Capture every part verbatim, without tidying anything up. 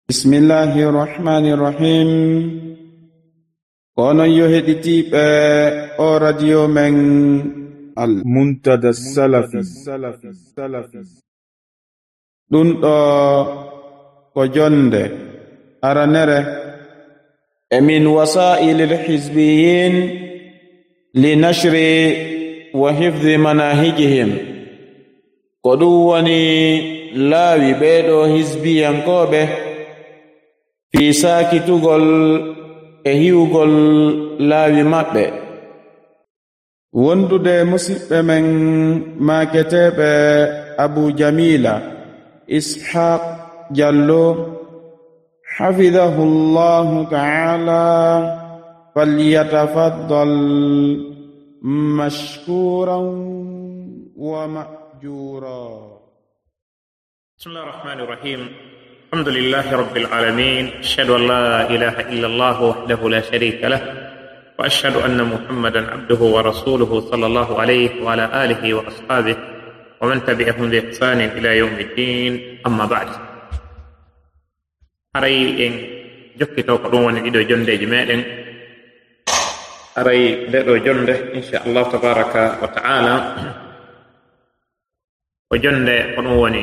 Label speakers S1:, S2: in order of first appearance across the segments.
S1: بسم الله الرحمن الرحيم. kono yo heɗitiɓe o radio men al muntada salafi ɗum ɗo ko jonde aranere e min wasa'il alhizbiyin li nashri wa hifdhi manahijihim, ko ɗum woni laawi ɓeeɗo hisbiyankoɓe fi saakitugol e hiwgol laawi maɓɓe, wondude musidɓe men maaketeɓe Abu Jamila Ishaq Jallo hafidahu llahu ta'ala, falyatafaddal mashkuran wa ma'jura.
S2: Bismillahir Rahmanir Rahim. Alhamdulillahi Rabbil Alamin. Ashhadu an la ilaha illallah wahdahu la sharika lah wa ashhadu anna Muhammadan abduhu wa rasuluhu sallallahu alayhi wa ala alihi wa ashabihi wa man tabi'ahum bi ihsanin ila yawmiddin. Amma ba'd. Aray en jokkito ko ɗum woni ɗiɗo jondeji meɗen. Aray ndeɗo jonde inchallahu tabaraka wa ta'ala ko jonde ko ɗum woni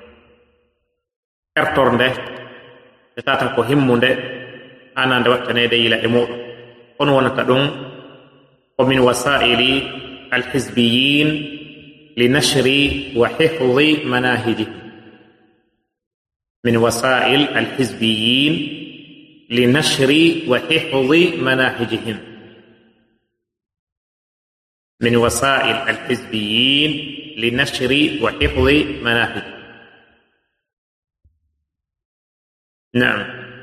S2: ertorde e tatan ko himmunde anande wattanede yila e muɗum. on wonata ɗum ko min wasa'ili alhizbiyin li nashri wa hifdhi manahijihim. min wasa'il alhizbiyin li nashri wa hifdhi manahijihim. min wasa'il alhizbiyin li nashri wa hifdhi manahijihim. Naam,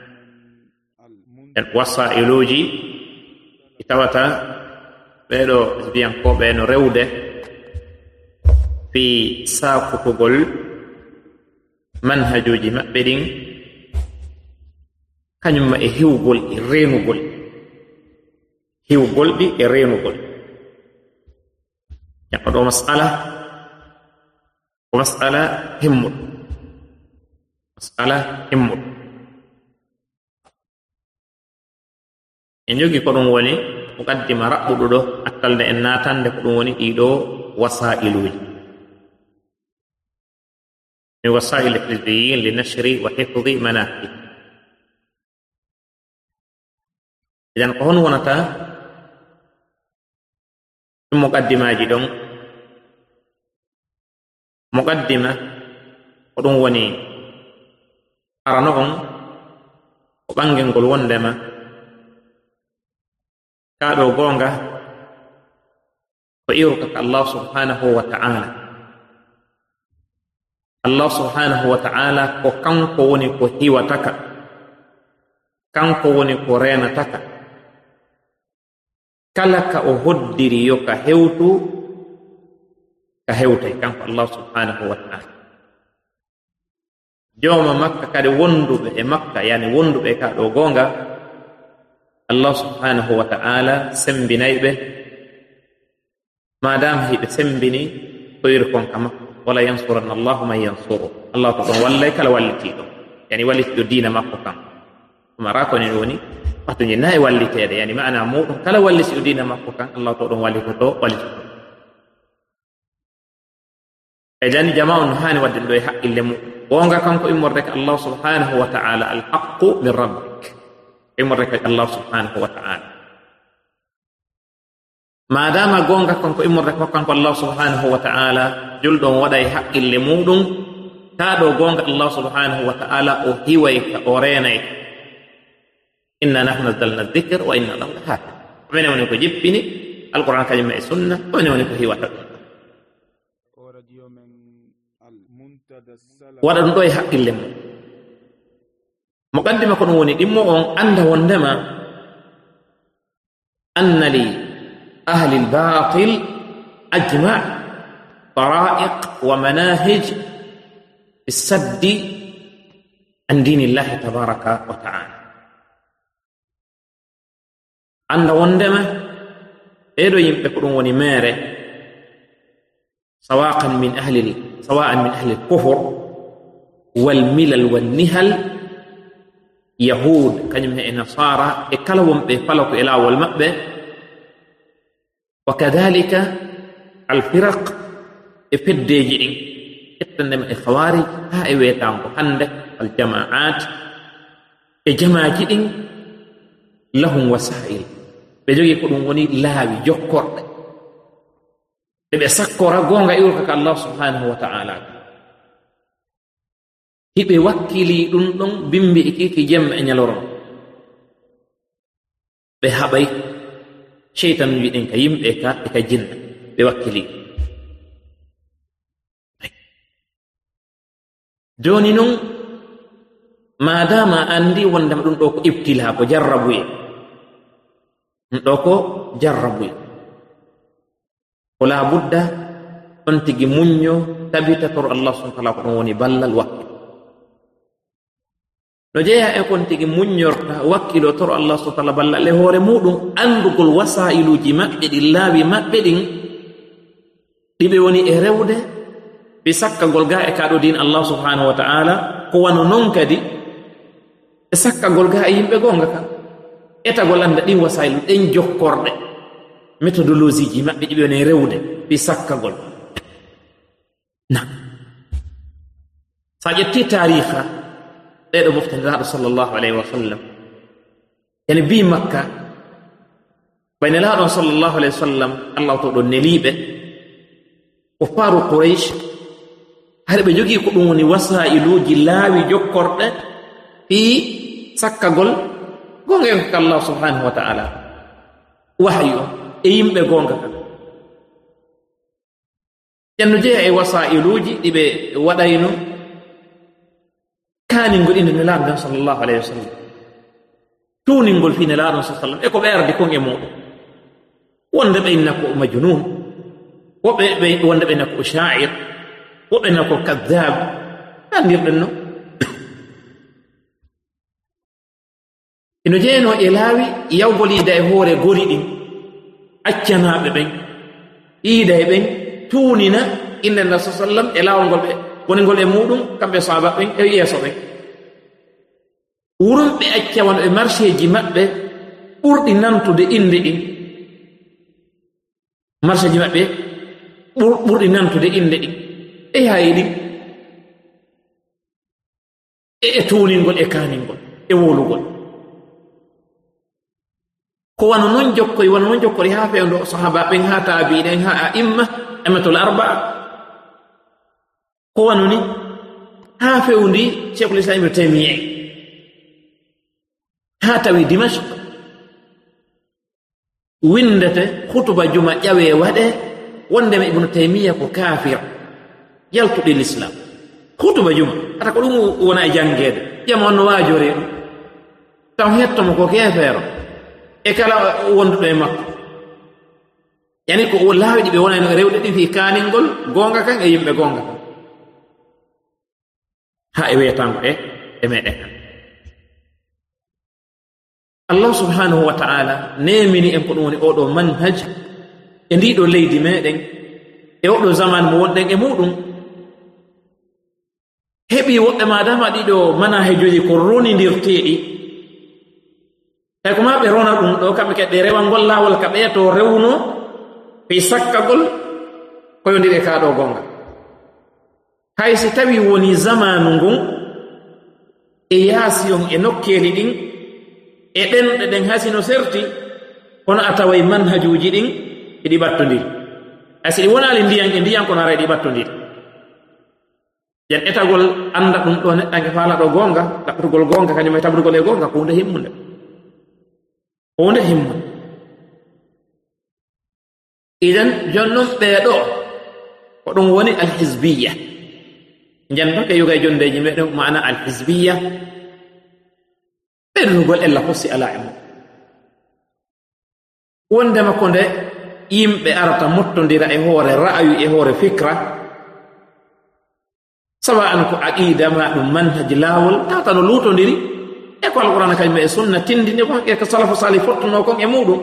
S2: en wasailuji itawata ɓeɗo hisbiyankoɓe no rewde fi sakutugol manhajuji maɓɓe ɗin kañumma e hiwgol e renugol hiwgol ɗi e renugol. Yakko ɗo masala ko masala himmuɗo masala himmuɗo en jogi ko ɗum woni muqaddima raɓɓuɗo ɗo attalde en natande ko ɗum woni ɗiɗo wasailuji. min wasail alhizbiyin li nashri wa hifdhi manahij. idan ko hon wonata ɗum muqaddimaji ɗon. muqaddima ko ɗum woni arano on ko ɓangel ngol wondema kaɗo gonga ko iwrukaka Allah subhanahu wa ta'ala. Allah subhanahu wa ta'ala ko kanko woni ko hiwataka, kanko woni ko renataka. kala ka o hoddiri yo ka hewtu ka hewtay kanko Allah subhanahu wa ta'ala. joma makka kadi wonduɓe e makka, yani wonduɓe kaɗo gonga, Allah subhanahu wa ta'ala sembinayɓe madama hiɓe sembini ko yiri kon kama wala yansuranna Allahu man yansuru. Allah to ɗon wallay kala wallitiɗo, yani wallitiɗo dina makko kam. mara ko ni woni patuji nayi wallitede, yani ma'ana muɗum kala wallitiɗo dina makko kan Allah to ɗon wallitoto wallitoto. e jani jama'u no hani wadde ɗo e haqqille mum. wonga kanko immorde ka Allah subhanahu wa ta'ala alhaqqu min rabbik, immorde ka Allah subhanahu wa ta'ala. madama gonga kanko immorde ka kanko Allah subhanahu wa ta'ala, julɗon waɗa e haqqille muɗum taɗo gonga Allah subhanahu wa ta'ala o hiway ka o renay ka. inna nahnu nazzalna dhikr wa inna lahu lahafid. minen woni ko jippini alquran kañum e sunna, minen woni ko hiwata ɗum. waɗa ɗum ɗo e haqqille mum. muqaddima ko ɗum woni ɗimmo on anda wondema anna li ahli albatil ajma tara'iq wa manahij bisaddi an dinillahi tabaraka wa ta'ala. anda wondema ɓeɗo yimɓe ko ɗum woni mere سواء من أهل سواء من أهل الكفر والملل والنهل yahud kanyum e nasara e kala wonɓe fala ko e laawol maɓɓe wa kadhalika alfiraq e peddeji ɗin ettandema e khawarij ha e weetanko hande aljamaat e jamaaji ɗin lahum wasail ɓe jogii ko ɗum woni laawi jokkorɗe ɓe ɓe sakkora goonga iwrka ka allah subhanahu wa ta'ala hiɓe wakkili ɗum ɗon bimbi e kiki jemma e ñaloron ɓe haɓay cheytanuji ɗin ka yimɓe ka e ka jinna ɓe wakkili joni noon madama andi wondema ɗum ɗo ko ibtila ko jarrabuye ɗum ɗo ko jarrabuye ko labudda on tigi muñño tabita toro allah subhanahu wa ta'ala ko ɗum woni ballal wakkilo no jeeya e kon tigi muññorta wakkilo toro allah subhanahu wa ta'ala ballal e hoore muɗum andugol wasailuji maɓɓe ɗi laawi maɓɓe ɗin ɗiɓe woni e rewde ɓe sakkagol ga e kaɗo din allah subhanahu wa ta'ala ko wano non kadi e sakkagol ga e yimɓe gonga ka etagol anda ɗin wasailu ɗen jokkorɗe méthodologie ji maɓɓe ɗiɓe woni rewde ɓe sakkagol na sa ƴetti tariha ɗeɗo moftandiraɗo sallllahu alayhi wa sallam ene bi makka baynelaɗon sallllahu alayhi wa sallam allah to ɗon neliɓe ko faaru quraish har ɓe jogii ko ɗum woni wasailuji laawi jokkorɗe fi sakkagol gonga en ko allah subhanahu wa ta'ala wahyu e yimɓe gonga kan ƴanno jeeya e wasailuji ɗiɓe waɗayno kaaningol inde nelaaɗo ɗon sallllahu alayhi wa sallam tuuningol fi nelaaɗon sa sallam e ko ɓeerde kon e muɗum wonde ɓe inna ko majnun woɓɓe ɓe wonde ɓe inna ko sha'ir woɓɓe inna ko kadab andirɗen no ino jeeyno e laawi yawgol yiida e hoore gori ɗin accanaaɓe ɓen yiida e ɓen tuunina inde nda sa sallam e laawol ngol ɓe woningol e muɗum kamɓe saaba ɓen e yeeso ɓen wurumɓe accawan e marché ji maɓɓe ɓurɗi nantude inde ɗin marché ji maɓɓe ɓurɗi nantude inde ɗin e yaayi ɗin e tuuningol e kaaningol e wolugol ko wano noon jokkoy wano noon jokkori haa fewndo sahaba ɓen haa taabiɗen haa a imma amatul arbaa ko wano ni haa fewndi cheikhul islam ibnu taymiyya haa tawi dimashq windete hutuba juma ƴawe waɗe wondema ibnu taymiyya ko kafir yaltuɗe l'islam hutuba juma ata ko ɗum wona e janngede ƴama onno waajore ɗum taw hettomo ko kefeero e kala wonduɗo e makko yani ko laawi ɗi ɓe wonano e rewɗe ɗi fi kaaningol goonga kan e yimɓe goonga kan ha e weetango e e meɗen kan allah subhanahu wa ta'ala nemini en ko ɗum woni oɗo manhaj e ndiɗo leydi meɗen e oɗo zaman mo wonɗen e muɗum heɓi woɓɓe madama ɗiɗo manahejoji ko ronidirteɗi tawi ko ma ɓe rona ɗum ɗo kamɓe kadi ɗe rewangol laawol ka ɓeeto rewno fi sakkagol koyondiri e kaɗo gonga hay si tawi woni zamanu ngun e yaasiyon e nokkeli ɗin e ɗenɗe ɗen hasino serti kono a taway manhajuji ɗin eɗi ɓattodiri hay si ɗi wonali ndiyan e ndiyan kono ara eɗi ɓattodiri yen etagol anda ɗum ɗo neɗɗanke faala ɗo gonga ɗaɓɓutugol gonga kañum e tabrugol e gonga ko hunde himmunde hunde himmunde idan jonnon ɓeeɗo ko ɗum woni alhizbiya jantoke yoga e jondeji meɗen mana alhizbiya ɓeɗrugol ella hossi ala e mum wondema ko nde yimɓe arata mottodira e hoore ra'ayu e hoore fikra sawa an ko aqida ma ɗum manhaji laawol tata no luutodiri e ko alqur'ana kañum e sunna tindini kon e ko salafu salih fottuno kon e muɗum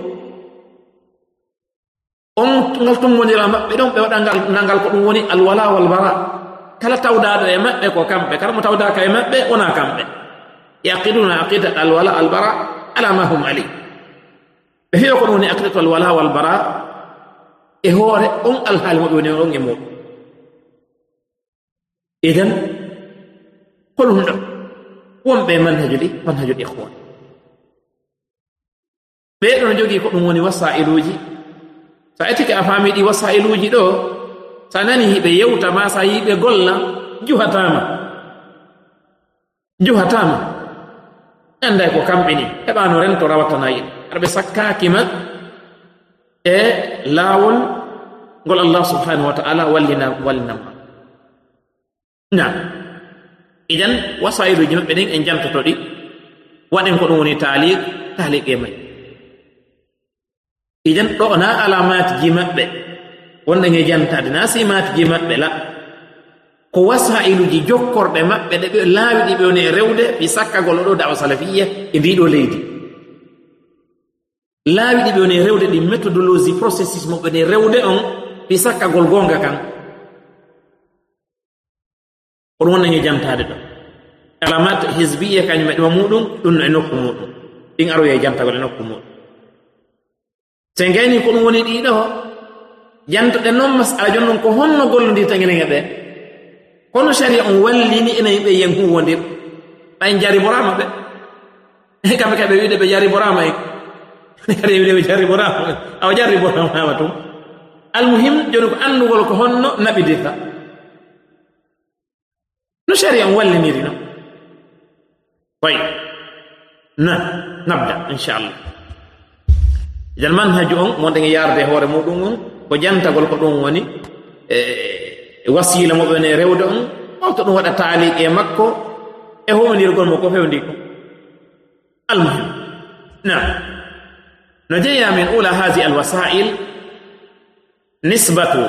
S2: on ngal tummodira maɓɓe ɗon ɓe waɗa nangal ko ɗum woni alwala wal bara kala tawdaɗo e maɓɓe ko kamɓe kala mo tawdaka e maɓɓe wona kamɓe يعقدون عقيدة الولاء والبراء على ما هم عليه هي يقولون عقيدة الولاء والبراء هو أم الحال مؤمنون يموت إذن قلهم لهم وم بمنهج لي منهج الإخوان بيرون جوجي كونوني وسائلوجي ساعتك أفهمي دي وسائلوجي دو ساناني بيوتا ما سايب غولا جوهتاما جوهتاما عندك وكامبيني ابانو رنتو راوتنا يي ربي سكاكيما e laawol ngol Allah subhanahu wa ta'ala wallina wallinama naam idan wasailuji maɓɓe ɗin en jamtoto ɗi waɗen ko ɗum woni taaliq taaliq e may idan ɗo na alamatiji maɓɓe wonɗen e jantade na simatiji maɓɓe la ko wasailuji jokkorɗe maɓɓe ɗe ɓe laawi ɗi ɓe woni e rewde fi sakkagol oɗo dawa salafiyya e ndiɗo leydi laawi ɗi ɓe woni e rewde ɗi méthodologie processus mo ɓe ne rewde on fi sakkagol gonga kan ko ɗum wonɗen e jantade ɗo alamat hisbiya kañum e ɗuma muɗum ɗum no e nokku muɗum ɗin aroye e jantagol e nokku muɗum se ngayni ko ɗum woni ɗiɗo jantoɗe noon masala jon noon ko honno gollondi tagireŋe ɓe kono sharia on wallini ena yimɓe yen huwondir ɓay jariborama ɓe kamɓe kaɓe wiide ɓe jariborama e kadi wiide ɓe jariborama awa jariboramama tum almuhim joni ko andugol ko honno naɓidirta no sharia on walliniri no way na nabda inchallah idan manhaju on wonɗen e yarde hoore muɗum on ko jantagol ko ɗum woni e wasila mo ɓene rewde on holto ɗum waɗa taaliq e makko e hownirgol mo ko fewndi ko almuhim na نجي من أولى هذه الوسائل نسبة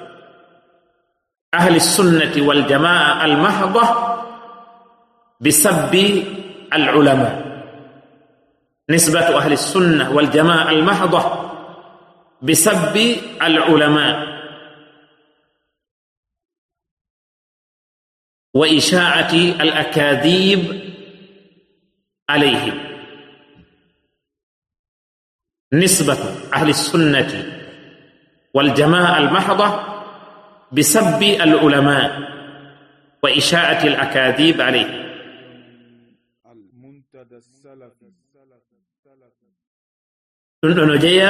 S2: أهل السنة والجماعة المحضة بسب العلماء نسبة أهل السنة والجماعة المحضة بسب العلماء وإشاعة الأكاذيب عليهم نسبة أهل السنة والجماعة المحضة بسب العلماء وإشاعة الأكاذيب عليه
S1: المنتدى السلفي
S2: نجيا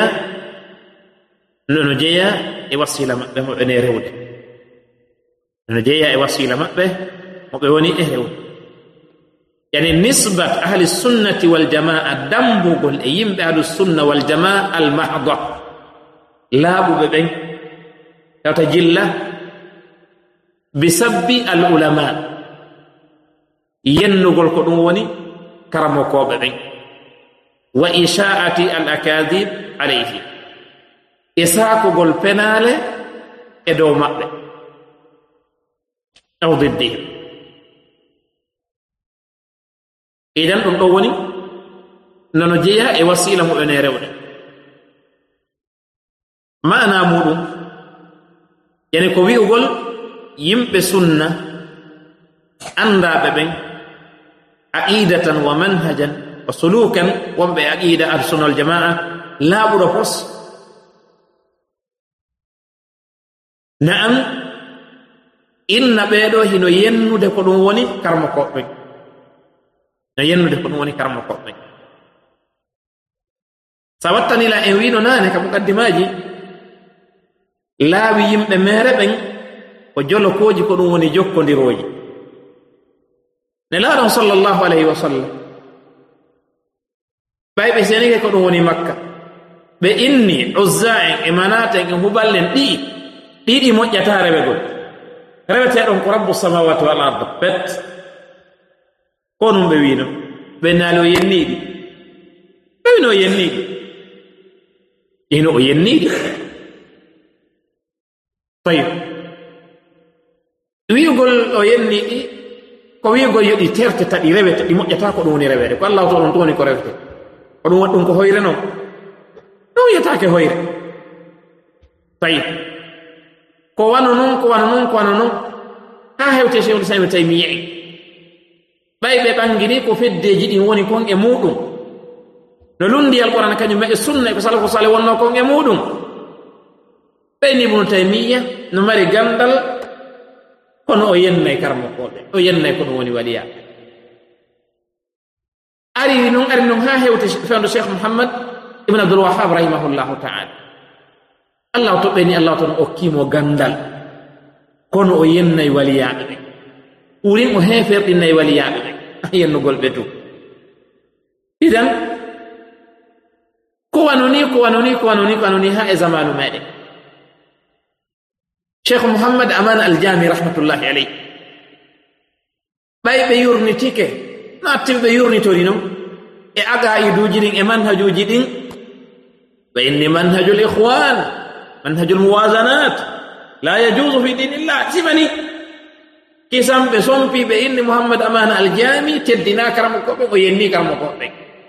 S2: نجيا يوصل مأبه مؤني رود نجيا يوصل مأبه مؤني رود يعني نسبة أهل السنة والجماعة دمبغل أيم أهل السنة والجماعة المحضة لا ببين يتجلى بسب العلماء ينقل قدواني كرمكو ببين وإشاعة الأكاذيب عليه إساكو قل بنالي إدو مأبه أو ضده idan ɗum ɗo woni nono jeeya e wasila muɗum e rewde maana muɗum yani ko wi'ugol yimɓe sunna andaɓe ɓen aqidatan wa manhajan wa sulukan wonɓe aqida ahlusunna wal jamaa laaɓuɗo pos na'am inna ɓeeɗo hino yennude ko ɗum woni karmakoɓe no yennude ko ɗum woni karma koɓɓe sa wattanila en wino naane ka mukaddimaji laawi yimɓe mere ɓen ko jolokoji ko ɗum woni jokkodiroji ne laaɗon sallllahu alayhi wa sallam ɓayɓe senike ko ɗum woni makka ɓe inni uzza en e manata en e huballen ɗi ɗiɗi moƴƴata rewegol reweteɗon ko rabbu samawati wal arda pet ko ɗum ɓe wino ɓe naali o yenniɗi ɓe wino o yenniɗi ino o yenniɗi tawi wi'ugol o yenniɗi ko wi'ugol yoɗi terte taɗi rewete ɗi moƴƴata ko ɗum woni rewede ko allah to ɗon to woni ko rewete ko ɗum waɗi ɗum ko hoyre noon ɗum wiyetake hoyre tawi ko wano noon ko wano noon ko wano noon ha hewte cheikhul islam tawi mi yeyi ɓay ɓe ɓangini ko feddeji ɗin woni kon e muɗum no lundi alqur'ana kañum e sunna ko salafu salih wonno kon e muɗum ɓeyni ibnu taymiya no mari gandal kono o yennay karmokoɓe o yennay ko ɗum woni waliya ari noon ari noon ha hewte fewndo cheikh mouhammad ibn abdoul wahab rahimahullahu taala allah o toɓɓeni allah toon okkimo gandal kono o yennay waliyaɓe ɓe ɓurin o heferɗinnayi waliyaɓe ɓe yennugol ɓe du idan ko wanoni ko wanoni ko wanoni ko wanoni ha e zamanu meɗen cheikh mouhammad aman aljami rahmatullahi aleyh ɓay ɓe yurnitike no attiɓe ɓe yurnitori noon e agaiduji ɗin e manhajuji ɗin fa inni manhaju l'ikhwan manhaju lmuwasanat la yajuzu fi dinillah simani kisam ɓe sompi ɓe inni mouhammad amana aljami teddina karamo koɓe o yenni karamo koɓe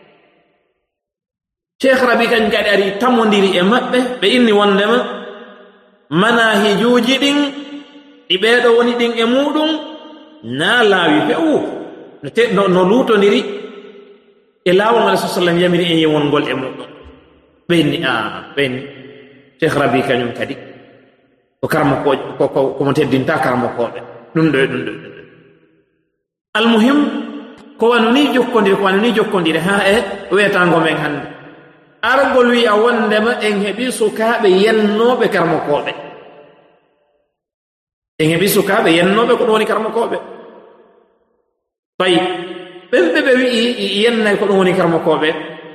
S2: cheikh rabi kañ kadi ari tammodiri e maɓɓe ɓe inni wondema manahijuji ɗin ɗi ɓeeɗo woni ɗin e muɗum na laawi fewu no, no luutodiri e laawol ala sa sallam yamiri en yewongol e muɗum ɓenni a ɓenni cheikh rabi kañum kadi ko karamo ko komo teddinta karamo koɓe ɗum ɗo e ɗum ɗo almuhim ko wanoni jokkodire ko wanoni jokkodire ha e weetango men hannde argol wi a wondema en heɓi sukaaɓe yennoɓe karmokoɓe en heɓi sukaaɓe yennoɓe ko ɗum woni karmokoɓe fayi ɓen ɓe ɓe wi'i yennay ko ɗum woni karmokoɓe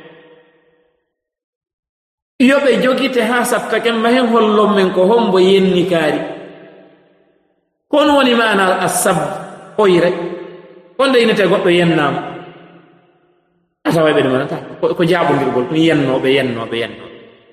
S2: yoɓe jogite ha sattake mahen hollon men ko hombo yenni kaari kono woni maana asab hoyre konde inete goɗɗo yennama atawa ɓe ɗumanata ko jaɓodirgol ɗum yennoɓe yennoɓe yennoɓe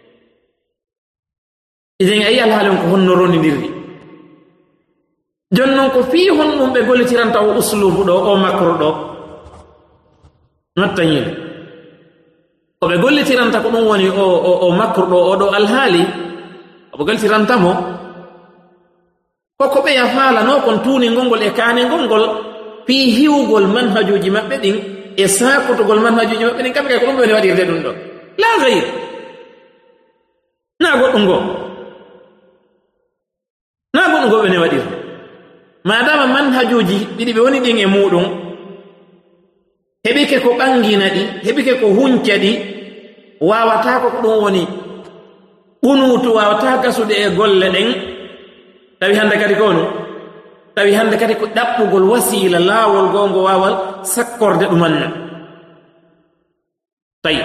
S2: iden a yi alhaali on ko honno rondidirdi jonnon ko fii honɗum ɓe gollitiranta o uslubu ɗo o makro ɗo nottañino ko ɓe gollitiranta ko ɗum woni o o makro ɗo oɗo alhaali oɓe gollitirantamo koko ɓeya faalano kon tuuni ngolngol e kaane ngolngol fii hiwgol manhajuji maɓɓe ɗin e sakotugol manhajuji maɓɓe ɗin kamɓe kay ko ɗum ɓe woni waɗirde ɗum ɗo la gayr na goɗɗum ngo na goɗɗum ngo ɓe ne waɗirde madama manhajuji ɗiɗi ɓe woni ɗin e muɗum heɓike ko ɓangina ɗi heɓike ko hunca ɗi wawata ko ko ɗum woni ɓunutu wawata gasude e golle ɗen tawi hande kadi ko no tawi hande kadi ko ɗaɓɓugol wasila laawol gongo wawal sakkorde ɗumanna tawi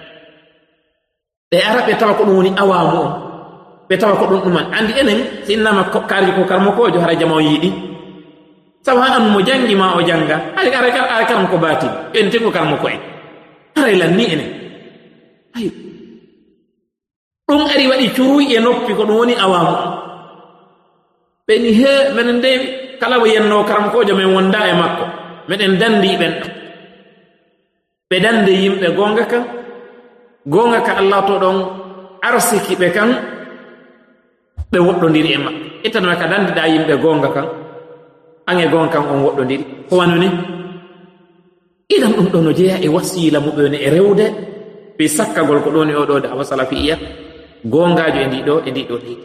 S2: ɓe ara ɓe tawa ko ɗum woni awamu on ɓe tawa ko ɗum ɗuman andi enen si innama kaarji ko karmokojo hara jama o yiiɗi sabu ha an mo jangi ma o janga ari ara ara karam ko baati en tengo karmo ko en ara lanni enen ayo ɗum ari waɗi curuy e noppi ko ɗum woni awamu ɓeni he menen ndewi kala mo yenno karamkojo men wonda e makko meɗen dandi ɓen ɗo ɓe dande yimɓe gonga kan gonga ka allah to ɗon arsiki ɓe kan ɓe woɗɗodiri e makko ittanma ka dandiɗa yimɓe gonga kan an e gonga kan on woɗɗodiri ko wanuni idan ɗum ɗo no jeeya e wasila muɓe woni e rewde ɓe sakkagol ko ɗoni oɗo da wasala fi iya gongajo e ndiɗo e ndiɗo leydi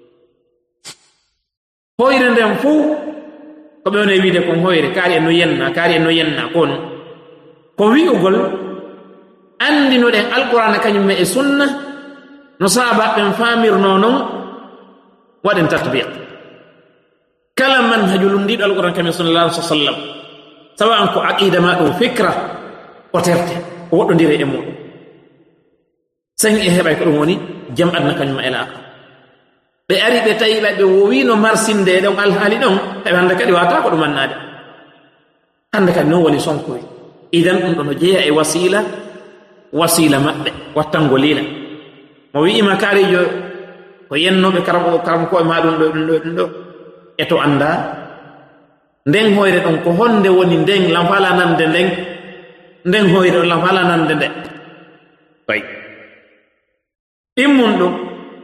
S2: hoyre nden fuu ko ɓe woni wiide kon hoyre kaari en no yenna kaari en no yenna kon ko wi'ugol andinoɗen alqur'ana kañum e sunna no saabaɓen faamirno non waɗen tatbiq kala manhaju lundiɗo alqur'ana kañum sallallahu alaihi wasallam sawa an ko aqida ma ɗum fikra o terte o woɗɗodire e muɗum sen e heɓay ko ɗum woni jam adna kañum e laaqa ɓe ari ɓe tawi ɓe ɓe wowino marsinde ɗon alhaali ɗon heɓe hannde kadi wata ko ɗumannade hannde kadi noon woni sonkoy idan ɗum ɗo no jeeya e wasila wasila maɓɓe wattango lila mo wi'ima kaarijo ko yennoɓe karamo karamo koɓe ma ɗum ɗo ɗum ɗo ɗum ɗo e to annda nden hoyre ɗon ko honde woni nden lamfala nande nden nden hoyre ɗon lamfala nande nde way ɗimmun ɗum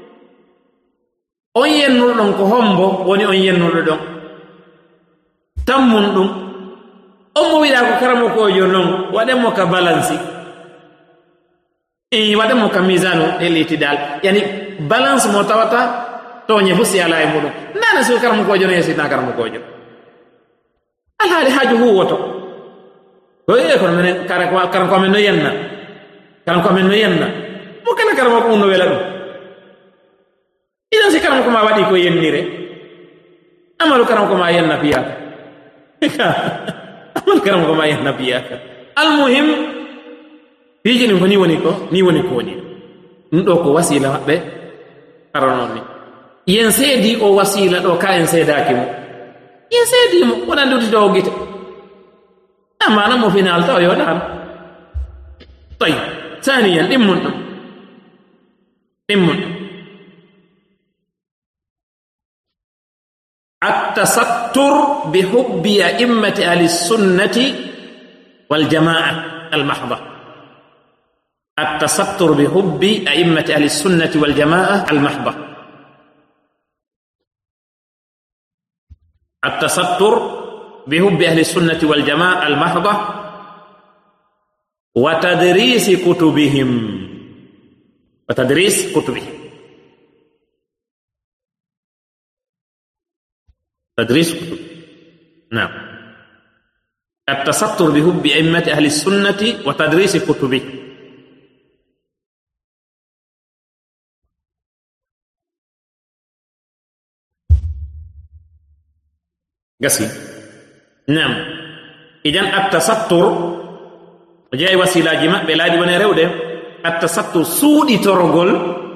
S2: on yennuɗo ɗon ko hombo woni on yennuɗo ɗon tammun ɗum on mo wiɗa ko karamo kojo noon waɗenmo ka balance e waɗenmo ka misano e litidal yani balance mo tawata toñe fo si ala e muɗum nana so karamo kojo no yesitna karamo kojo alhaali haaju huwoto o e kono minen karan ko amen no yenna karan ko amen no yenna mo kala karamo ko umno wela ɗum idan si karamo ko ma waɗi ko yennire amalu karamo ko ma yenna piyaka amal karamo ko ma yenna piyaka almuhim fiiji ɗum ko ni woni ko ni woni ko woni ɗum ɗo ko wasila maɓɓe aranon ni yen seedi o wasila ɗo ka en seedaki mo yen seedimo wonan dutito o gite amana mo final taw yoɗano tayi ثانيا ɗimmun ɗum ɗimmun ɗum التستر بحب أئمة أهل السنة والجماعة المحضة التستر بحب أئمة أهل السنة والجماعة المحضة التستر بحب أهل السنة والجماعة المحضة وتدريس كتبهم وتدريس كتبهم تدريس كتب نعم التستر بحب أئمة أهل السنة وتدريس كتبه قسي نعم إذن التستر جاي وسيلة جماع بلادي ونرود التستر سودي ترغل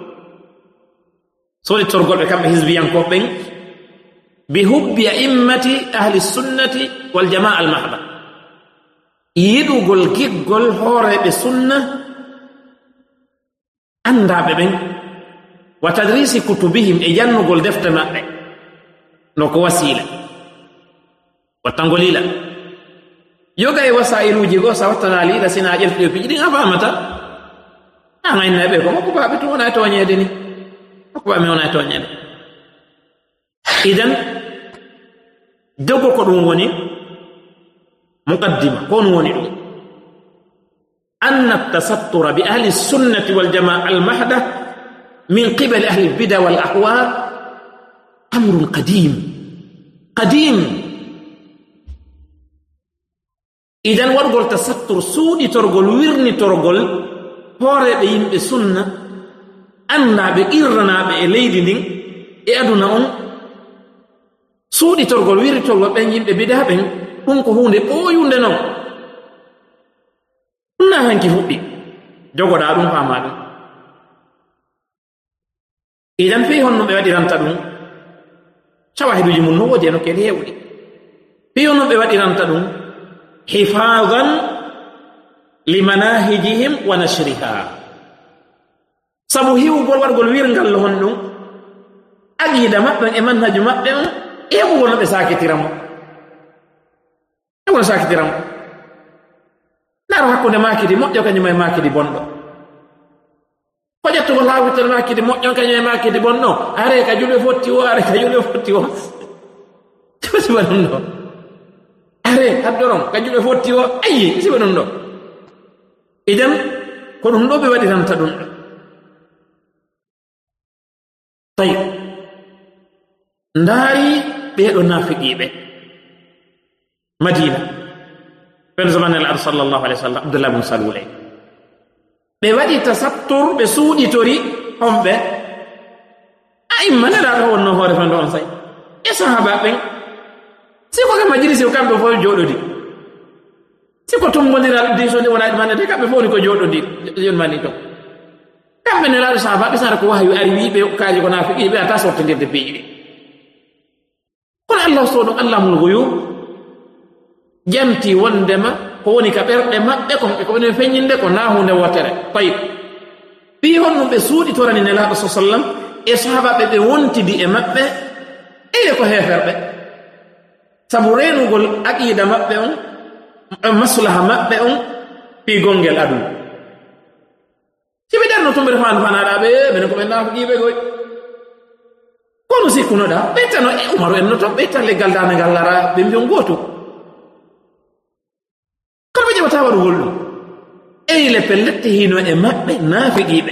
S2: سودي ترغل بكم حزبيان كوبين بحب أئمة أهل السنة والجماعة المحضة يدو قل كيقل هوري بسنة أندى ببين وتدريس كتبهم إجانو قل دفت مأي نوكو وسيلة وتنقليلا يوغا يوسائلو جيغو ساوتنا ليلا سينا أجل في الفجرين أفهمتا أنا إنا بيكم أكو بابتو ونا يتواني يديني أكو بابي ونا يتواني يديني إذن دوغو كون وني مقدمة كون وني أن التستر بأهل السنة والجماعة المحدة من قبل أهل البدع والأهواء أمر قديم قديم إذن ورغل تستر سودي ترغل ويرني ترغل هوري بيم بسنة أننا بإرنا بإليدي دين إأدنا أم suudi torgol wiritol ɓen yimɓe bida ɓen ɗum ko hunde ɓooyunde non ɗum na hanki fuɗɗi jogoɗa ɗum fama ɗum idan fi honno ɓe waɗiranta ɗum shawahiduji mum no woodi e nokkeli hewɗi fi honno ɓe waɗiranta ɗum hifadan limanahijihim wa nashriha sabu hiwgol waɗgol wirngal hon ɗum aqida maɓɓen e manhaju maɓɓe on e ko wono ɓe sakitiranmo e wono sakitiranmo naro hakkunde makidi moƴƴo kañum e makidi bonɗo ko ƴettugo lawittere makidi moƴƴon kañum e makidi bonɗo are ka julɓe fotti o are ka julɓe fotti o siba ɗum ɗo are haddoron ka julɓe fotti o ayi siba ɗum ɗo idan ko ɗum ɗo ɓe waɗiranta ɗum ɗo tawi ndaari ɓeeɗo naafiqiiɓe madina fen zaman al ar sallllahu alih w sallam abdoullah bne salule ɓe waɗi tasattur ɓe suuɗitori homɓe aimma nelaɗo wonno hoore fendo on say e sahaba ɓen siko ka majlisi o kamɓe fof jooɗodi siko tumbodiral disode wonaɗi manede kamɓe fof ni ko jooɗodi jonmani to kamɓe nelaɗo sahaba ɓe sara ko wahyu ari wiɓe kaaji ko naafiqiiɓe ata sortodirde piiji ɗi kono allah soɗum allahmul guyub jamti wondema ko woni ka ɓerɗe maɓɓe konɓe ko woni feññinde ko na hunde wotere tayib ɓi honɗum ɓe suuɗitorani nelaɗo sa sallam e sahabaɓe ɓe wontidi e maɓɓe eye ko heferɓe sabu renugol aqida maɓɓe on maslaha maɓɓe on fi gongel aduna siɓe ɗerno tumɓe fandu fanaɗaɓe ɓene ko ɓe nafaqiɓe goy kono sikkunoɗa ɓettano e umaru en no ton ɓetta leggal dana ngal lara ɓe mbiyon gooto warugol ɗum eyle pellette hino e maɓɓe naafiqiiɓe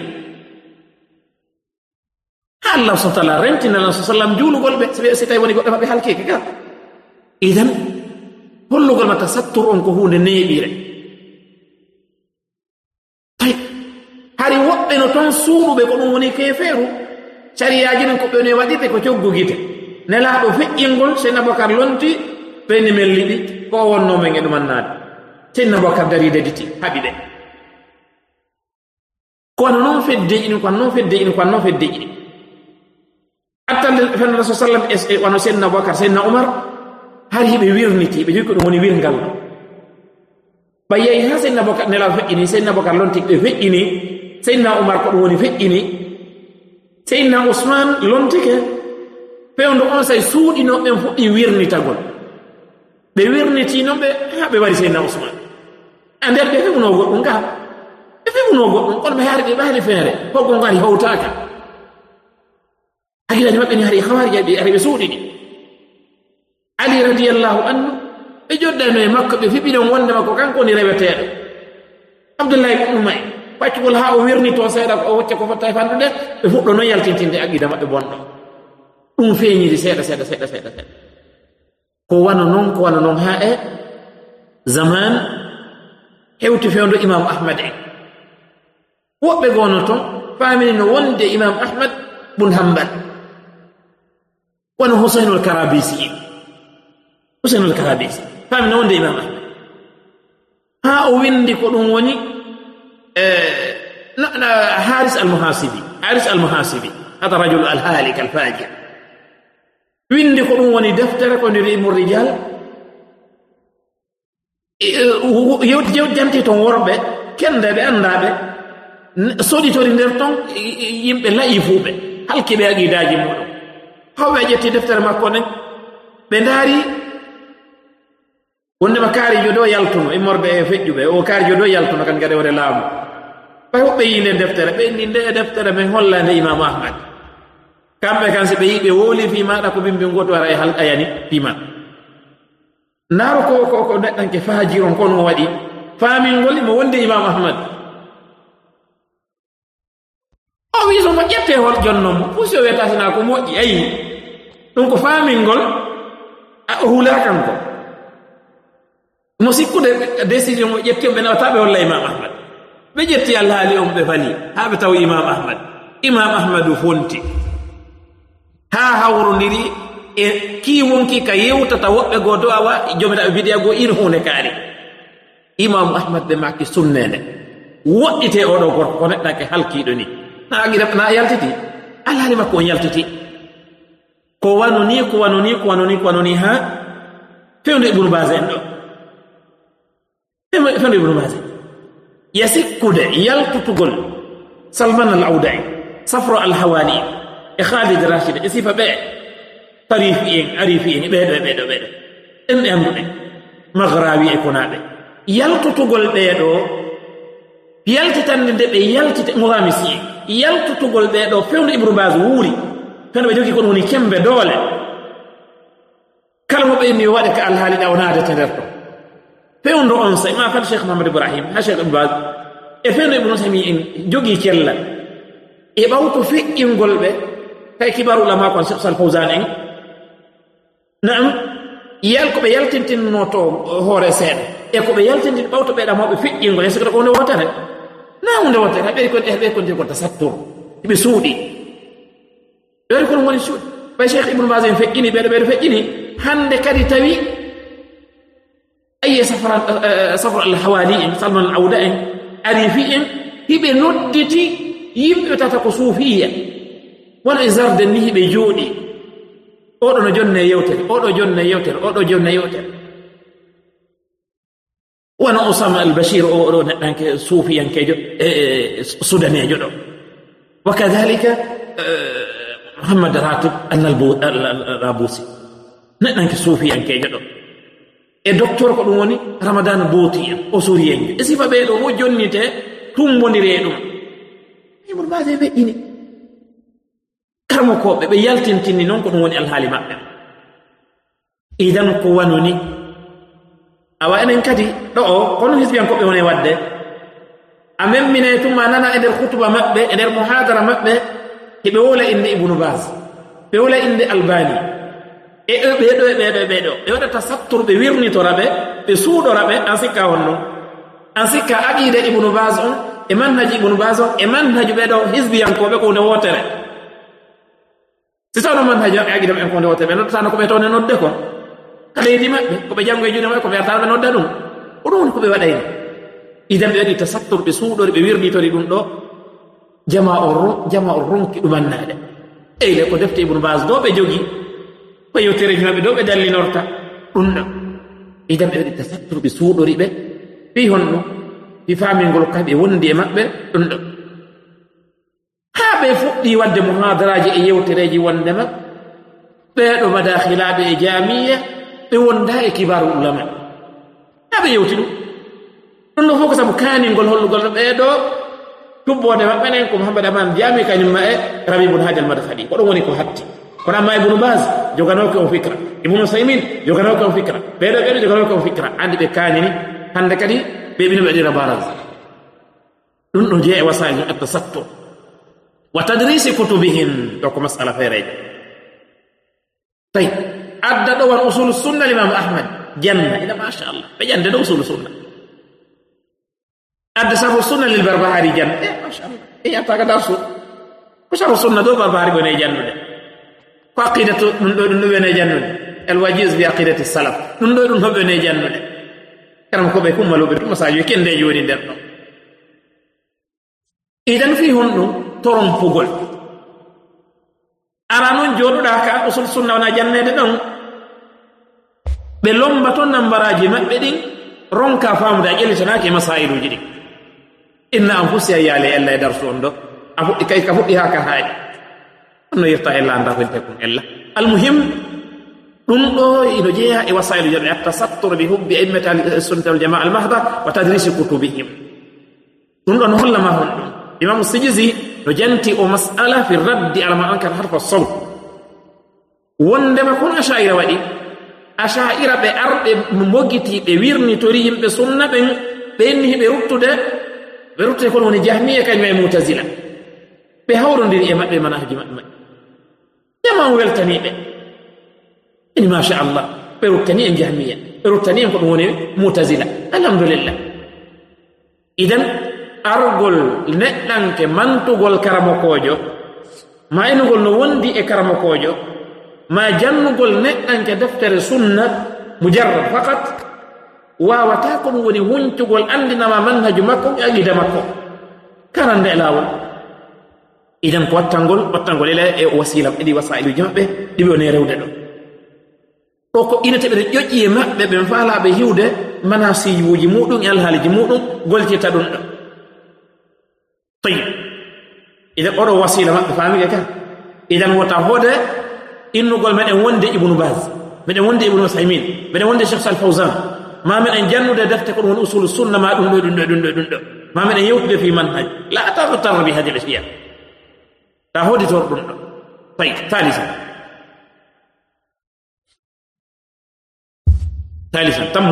S2: ha Allah subhanahu wa ta'ala rentina Allah sallam juulugol ɓe si tawi woni goɗɗo maɓɓe halkeke ga idan hollugol ma tasattur on ko hunde neeɓire ay hari woɓɓe no toon suuɗuɓe ko ɗum woni keefeeru cariyaaji nen ko ɓe ne waɗirde ko coggu gite nelaaɗo feƴƴingol Seydina Abubakar lonti ɓeni men liɗi ko wonno men e ɗumannaade Seydina Abubakar dari dediti haɓi ɓe kono noon feddeji ɗin kono noon feddeji ɗin kono noon feddeji ɗin attande fenno rasul sallam e wano Seydina Abubakar Seydina Umar hari hiɓe wirniti ɓe jogi ko ɗum woni wirngal ɗo ɓa yehi ha Seydina Abubakar nelaaɗo feƴƴini Seydina Abubakar lonti ɓe feƴƴini Seydina Umar ko ɗum woni feƴƴini Seydina Usman lontike pewndo on say suuɗino ɓen fuɗɗi wirnitagol ɓe wirnitino ɓe ha ɓe wari Seydina Usman a nder ɓe feɓuno goɗɗum ga ɓe feɓuno goɗɗum kono ɓe haari ɓe ɓaali feere hoggol ngari hawtaka hakkilaaji maɓɓe ni hari hawaari ɓe ari ɓe suuɗiɗi Ali radiyallahu anhu ɓe joddano e makko ɓe fiɓiɗon wonde makko kanko woni reweteeɗo Abdoullahi ibn Umay paccugol ha o wirnito seeɗa ko o wocca ko fotta e fandude ɓe fuɗɗo noon yaltintinde aqida maɓɓe bonɗo ɗum feeñiri seeɗa seeɗa seeɗa seeɗa seeɗa ko wano noon ko wano noon ha e zaman hewti fewndo Imam Ahmad en woɓɓe gono toon faamini no wonde Imam Ahmad bun Hanbal wono Husaynul Karabisi en Husaynul Karabisi faamini no wonde Imam Ahmad ha o windi ko ɗum woni Haris al-Muhasibi Haris al-Muhasibi hada rajul al-halik al-fajir windi ko ɗum woni deftere ko ndiri Ilmu Rijal yewti jewti janti toon worɓe kendeɓe anndaɓe soɗitori nder toon yimɓe layifuɓe halkiɓe aqidaji muɗum hawɓe ƴetti deftere makko nden ɓe ndaari wondema kaarijo ɗo yaltuno immorde e feƴƴuɓe o kaarijo ɗo yaltuno kan gade wore laamu ɓay hoɓɓe yinde deftere ɓe indi nde deftere men hollande Imamu Ahmad kamɓe kan si ɓe yiɓe wowli fi maɗa ko bimbi goto ara e hal ayani fima ndaaro ko ko ko neɗɗanke faajiron kono waɗi faamingol mo wonde Imam Ahmad o wi somo ƴette hol jonnomo pusi o wiyata sina ko moƴƴi ayi ɗum ko faamingol a hula kanko mo sikkude décision o ƴetti o ɓe nawata ɓe holla Imam Ahmad ɓe ƴetti Allah haali on ɓe fali haa ɓe taw Imam Ahmad Imam Ahmadu fonti haa hawrondiri e kii wonki ka yewtata woɓɓe goo do awa jomiraɓe bidiya goo iri hunde kaari Imam Ahmad ɓe makki sunnede woɗɗite oɗo gorko ko neɗɗake halkiiɗo ni na agira na yaltiti alhaali makko on yaltiti ko wano ni ko wano ni ko wano ni ko wano ni haa fewnde Ibnu Baz en ɗo fewnde Ibnu Baz ya sikkude yaltutugol Salman al-Awda'i Safro al-Hawani e Khalid Rashid e sifa ɓe tarifi en arifi en ɓeeɗo e ɓeeɗo ɓeeɗo en ɓe annduɗe Maghrawi e konaaɓe yaltutugol ɓeeɗo yaltitande nde ɓe yaltite Muhamisi en yaltutugol ɓeeɗo fewnde Ibnu Baz wuuri fewnde ɓe jogi kon woni kembe doole kala mo ɓe mi waɗe ka alhaali ɗawnaadete nder ɗo fewndo on sa ma fat Cheikh Mahamadou Ibrahim ha Cheikh Ibnu Baz e fewnde Ibnu Usaymin en jogii cella e ɓawto feƴƴingol ɓe kay kibaru ulama kon Cheikh Sal Fawzan en naam yal ko ɓe yaltintinno to hoore seeɗa e ko ɓe yaltintin ɓawto ɓeeɗa mawɓe feƴƴingol e sikata ko hunde wotere na hunde wotere ɓeɗi kon ɓe kon jogol tasattur ɓe suuɗi ɓeɗi kon woni suuɗi ɓay Cheikh Ibnu Baz en feƴƴini ɓeɗo ɓeɗo feƴƴini hande kadi tawi aye safra safra al-Hawali en Salman al-Awda en arifi en hiɓe nodditi yimɓe tata ko suufiya wona e jardin ni hiɓe jooɗi oɗo no jonne yewtere oɗo jonne yewtere oɗo jonne yewtere wona Osama al-Bashir o oɗo neɗɗanke suufiyankejo e sudanejo ɗo wa kadhalika Muhammad Ratib an-Nalbusi neɗɗanke suufiyankejo ɗo e docteur ko ɗum woni Ramadan Boti en o suriyen e sifa ɓeeɗo wo jonnite tumbodiri e ɗum Ibnu Baz ɓe ini karmokoɓe ɓe yaltintini noon ko ɗum woni alhaali maɓɓe idan ko wanoni awa enen kadi ɗo o kono hisbiyankoɓe woni wadde a memmine tuma nana e nder hutuba maɓɓe e nder muhadara maɓɓe heɓe wola inde ibnu bas ɓe wola inde albani e ɓeɗo e ɓeɗo e ɓeɗo ɓe waɗata sattur ɓe wirnitora ɓe ɓe suuɗora ɓe an sikka honno an sikka aqida ibnu bas on e manhaji ibnu bas on e manhaju ɓeɗo hisbiyankoɓe ko nde wotere si tawno manhaji maɓɓe aqida maɓɓe ko nde wotere ɓe noddetano ko ɓe tawne nodde kon kaleydi maɓɓe ko ɓe jango e juuɗe maɓɓe ko ɓe yartaɓe nodda ɗum ko ɗum woni ko ɓe waɗayno idan ɓe waɗi tasattur ɓe suuɗori ɓe wirnitori ɗum ɗo jama o ron jama o ronki ɗumannaɗe eyle ko defte ibnu bas ɗo ɓe jogi ko yewtereji maɓɓe ɗo ɓe dallinorta ɗum ɗo idan ɓe waɗi tasattur ɓe suuɗori ɓe fi honno fi famingol kaɓe wondi e maɓɓe ɗum ɗo haa ɓe fuɗɗi wadde muhadaraji e yewtereji wondema ɓeeɗo madakhilaɓe e jamiya ɓe wonda e kibaru ulama haa ɓe yewti ɗum ɗum ɗo fof ko sabu kaningol hollugol no ɓeeɗo tubbode maɓɓe nen ko mouhammad aman jami kañumma e rabibun hadi al madkhali ko ɗum woni ko hatti kono amma ibnu bas joganoke on fikra ibnu saymin joganoke on fikra ɓeeɗo ɓeeɗo joganoke on fikra andi ɓe kanini hande kadi ɓe ɓino ɓe ɗira baras ɗum ɗo jeeya e wasaji at tasattur wa tadrisi kutubihim ɗo ko masala feereje tawi adda ɗo wan usulu sunna l'imam ahmad janna ila machallah ɓe ƴande ɗo usulu sunna adda sahu sunna lil barbahari janna e machallah e yattaga darsu ko sahu sunna ɗo barbahari wone jannude ko aqidatu ɗum ɗo ɗum ɗo wone jannude el wajiz bi aqidati salaf ɗum ɗo ɗum hoɓe wone jannude karam koɓe kummaluɓe ɗum masaji kendeji woni nder ɗo idan fi hon ɗum torompugol ara noon jooɗuɗa ka usul sunna wona jannede ɗon ɓe lomba toon nambaraji maɓɓe ɗin ronka famude a ƴellitanaki e masailuji ɗin inna an fusiya yaale ella e darsu on ɗo a fuɗɗi kay ka fuɗɗi ha ka haaɗi on no yetta ella anda fente kon ella almuhim ɗum ɗo ino jeeya e wasailu jaɗo atta sattor bi hubbi aimmata sunnata wal jamaa al mahda wa tadrisi kutubihim ɗum ɗon hollama hon ɗum imamu sijizi no janti o mas'ala fi raddi ala ma ankara harfa sawt wondema kono ashaira waɗi ashaira ɓe arɓe mogiti ɓe wirnitori yimɓe sunna ɓen ɓe enni heɓe ruttude ɓe ruttude kono woni jahmiya kañum e mutazila ɓe hawrodiri e maɓɓe manahaji maɓɓe maɓɓe jaman weltaniɓe ini machallah ɓe ruttani en jahmiya ɓe ruttani en ko ɗum woni mutazila alhamdulillah idan argol neɗɗanke mantugol karamokojo ma enugol no wondi e karamokojo ma jannugol neɗɗanke deftere sunna mujarrad fakat wawata ko ɗum woni huncugol andinama manhaju makko e aqida makko karande e laawol idan ko wattangol wattangol ela e wasila ɗiɗi wasailuji maɓɓe ɗiɓe woni rewde ɗo ɗo ko inete ɓeɗe ƴoƴƴi e maɓɓe ɓen faalaɓe hiwde manasijuji muɗum e alhaaliji muɗum goltirta ɗum ɗo طيب إذا قرأوا وسيلة ما فاهمين كذا إذا هو تعهد إنه قال من وند ابن باز من وند ابن عثيمين من وند الشيخ الفوزان ما من أن جنوا دفت كون أصول السنة ما دون دون دون دون دون ما من أن يوجد في منهج لا تغتر بهذه الأشياء تعهد تورد طيب ثالثا ثالثا تم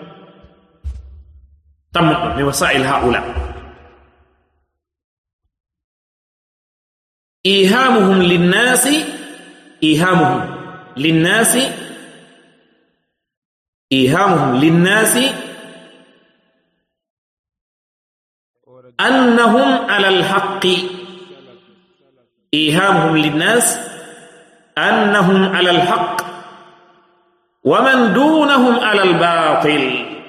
S2: تم من وسائل هؤلاء إيهامهم للناس إيهامهم للناس إيهامهم للناس أنهم على الحق إيهامهم للناس أنهم على الحق ومن دونهم على الباطل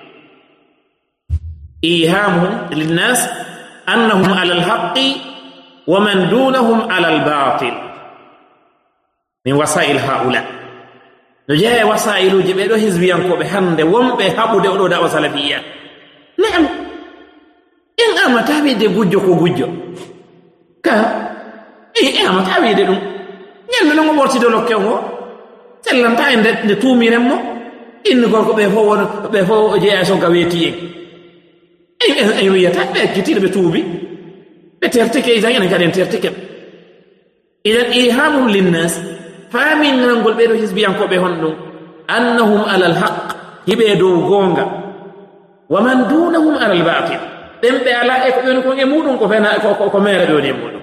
S2: إيهامهم للناس أنهم على الحق ومن دونهم على الباطل من وسائل هؤلاء نجاء وسائل جبل حزبيان كو بهند ومبه حبود او دعوه سلفيه نعم ان اما تابي دي غوجو كو غوجو كا اي اما تابي دي دum ñen no mo worti do lo kewo sellan ta en de tuumi remmo in gorko be fo won be fo je so gaweti en ay ay wiyata be kitire be tuubi بترتكي إذا أنا قاعد ترتكب إذا إيهامهم للناس فمن نقول بينو حزبيان كو بهنو أنهم على الحق يبيدو غونغا waman dunahum ala albatil ɓen ɓe ala e ko ɓeni kon e muɗum ko fena ko mere ɓe woni e muɗum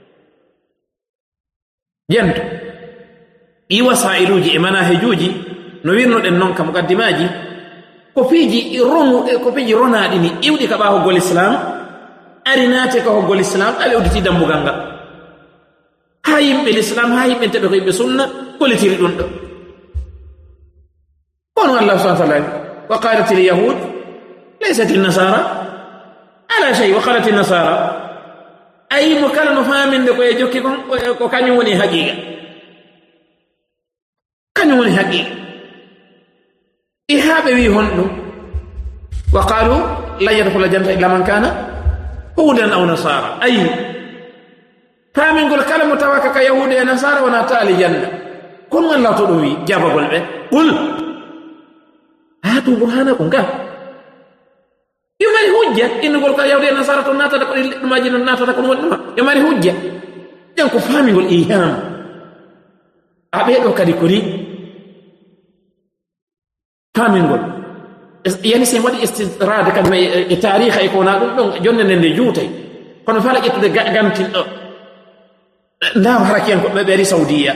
S2: jento i wasailuji e manahejuji no wirnoɗen noon kam muqaddimaji ko piiji ronu ko piiji ronaɗi ni iwɗi ka ɓa hoggol islam ari naate ka hoggol islam aɓe udditi dambugal ngal ha yimɓe l'islam ha yimɓe teɓe ko yimɓe sunna golitiri ɗum ɗo kono allah subhanahu wa taala wa qalat il yahud laysat il nasara ala shay wa qalat il nasara ayi mo kala no faminde ko e jokki kon ko kañum woni haqiqa kañum woni haqiqa e haaɓe wi honɗum wa qalu lan yadkhula jannata illa man kana hudan aw nasara ayi famingol kala mo tawaka ka yahude e nasara wona taali janna kono allah to ɗum wi jabagol ɓe qul hatu burhanakum ga yo mari hujja innugol ka yahude e nasara to natata ko ɗumaji no natata kono woni ɗuma yo mari hujja ƴen ko famingol iham a ɓeeɗo kadi koni famingol yani sen waɗi istidrade kam e tariha e kowona ɗum ɗon jonde nde nde juutay kono fala ƴettude gantinɗo ndaw harakiyan ko ɓe ɓeeri saudiya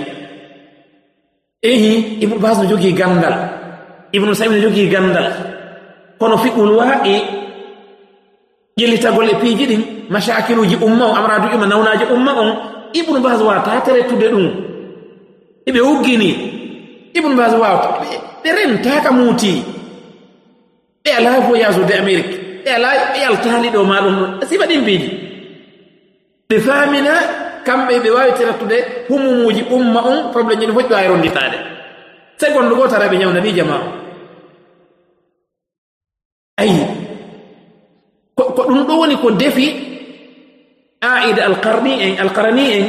S2: ehi ibnu bas no jogii gandal ibnu saimi no jogii gandal kono fiɓɓul waa'i ƴellitagol e piiji ɗin machakiluji umma o amradu ima nawnaji umma on ibnu bas wawata terettude ɗum eɓe wuggini ibnu bas wawta ɓe rentaka muuti ɓe ala voyage de amérique ɓe ala ɓe yaltali ɗo ma ɗum ɗon sifa ɗin piiji ɓe famina kamɓe ɓe wawi terettude humumuji umma on probléme ñini fof ɓe wawi ronditade seconde goo tara ɓe ñawnani jama o ayi ko ɗum ɗo woni ko defi aida alqarni en alqarani en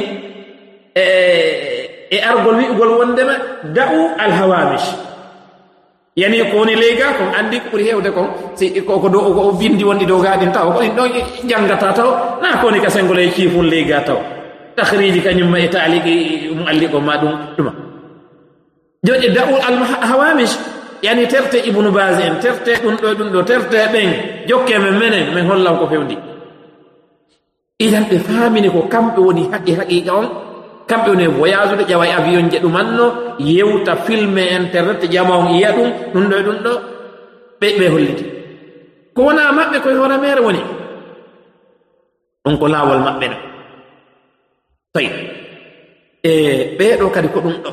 S2: e argol wi'ugol wondema da'u alhawamish yani ko woni leyga kon andi ko ɓuri hewde kon si koko do ko bindi wonɗi dow gaɗin taw ko ɗin ɗo janggata taw na koni ka sengol e ciifun leyga taw takhriji kañumma e taaliki mualliqo ma ɗum ɗuma joƴe da'u alhawamish yani terte ibnu bas en terte ɗum ɗo ɗum ɗo terte ɓen jokke men menen min hollan ko fewndi idan ɓe faamini ko kamɓe woni haqqi haqiqa on kamɓe woni voyage de ƴawa e avion je ɗumanno yewta filme internet jama on yiya ɗum ɗum ɗo e ɗum ɗo ɓe ɓe holliti ko wona maɓɓe koye hoore mere woni ɗum ko laawol maɓɓe ɗo tawi e ɓeeɗo kadi ko ɗum ɗo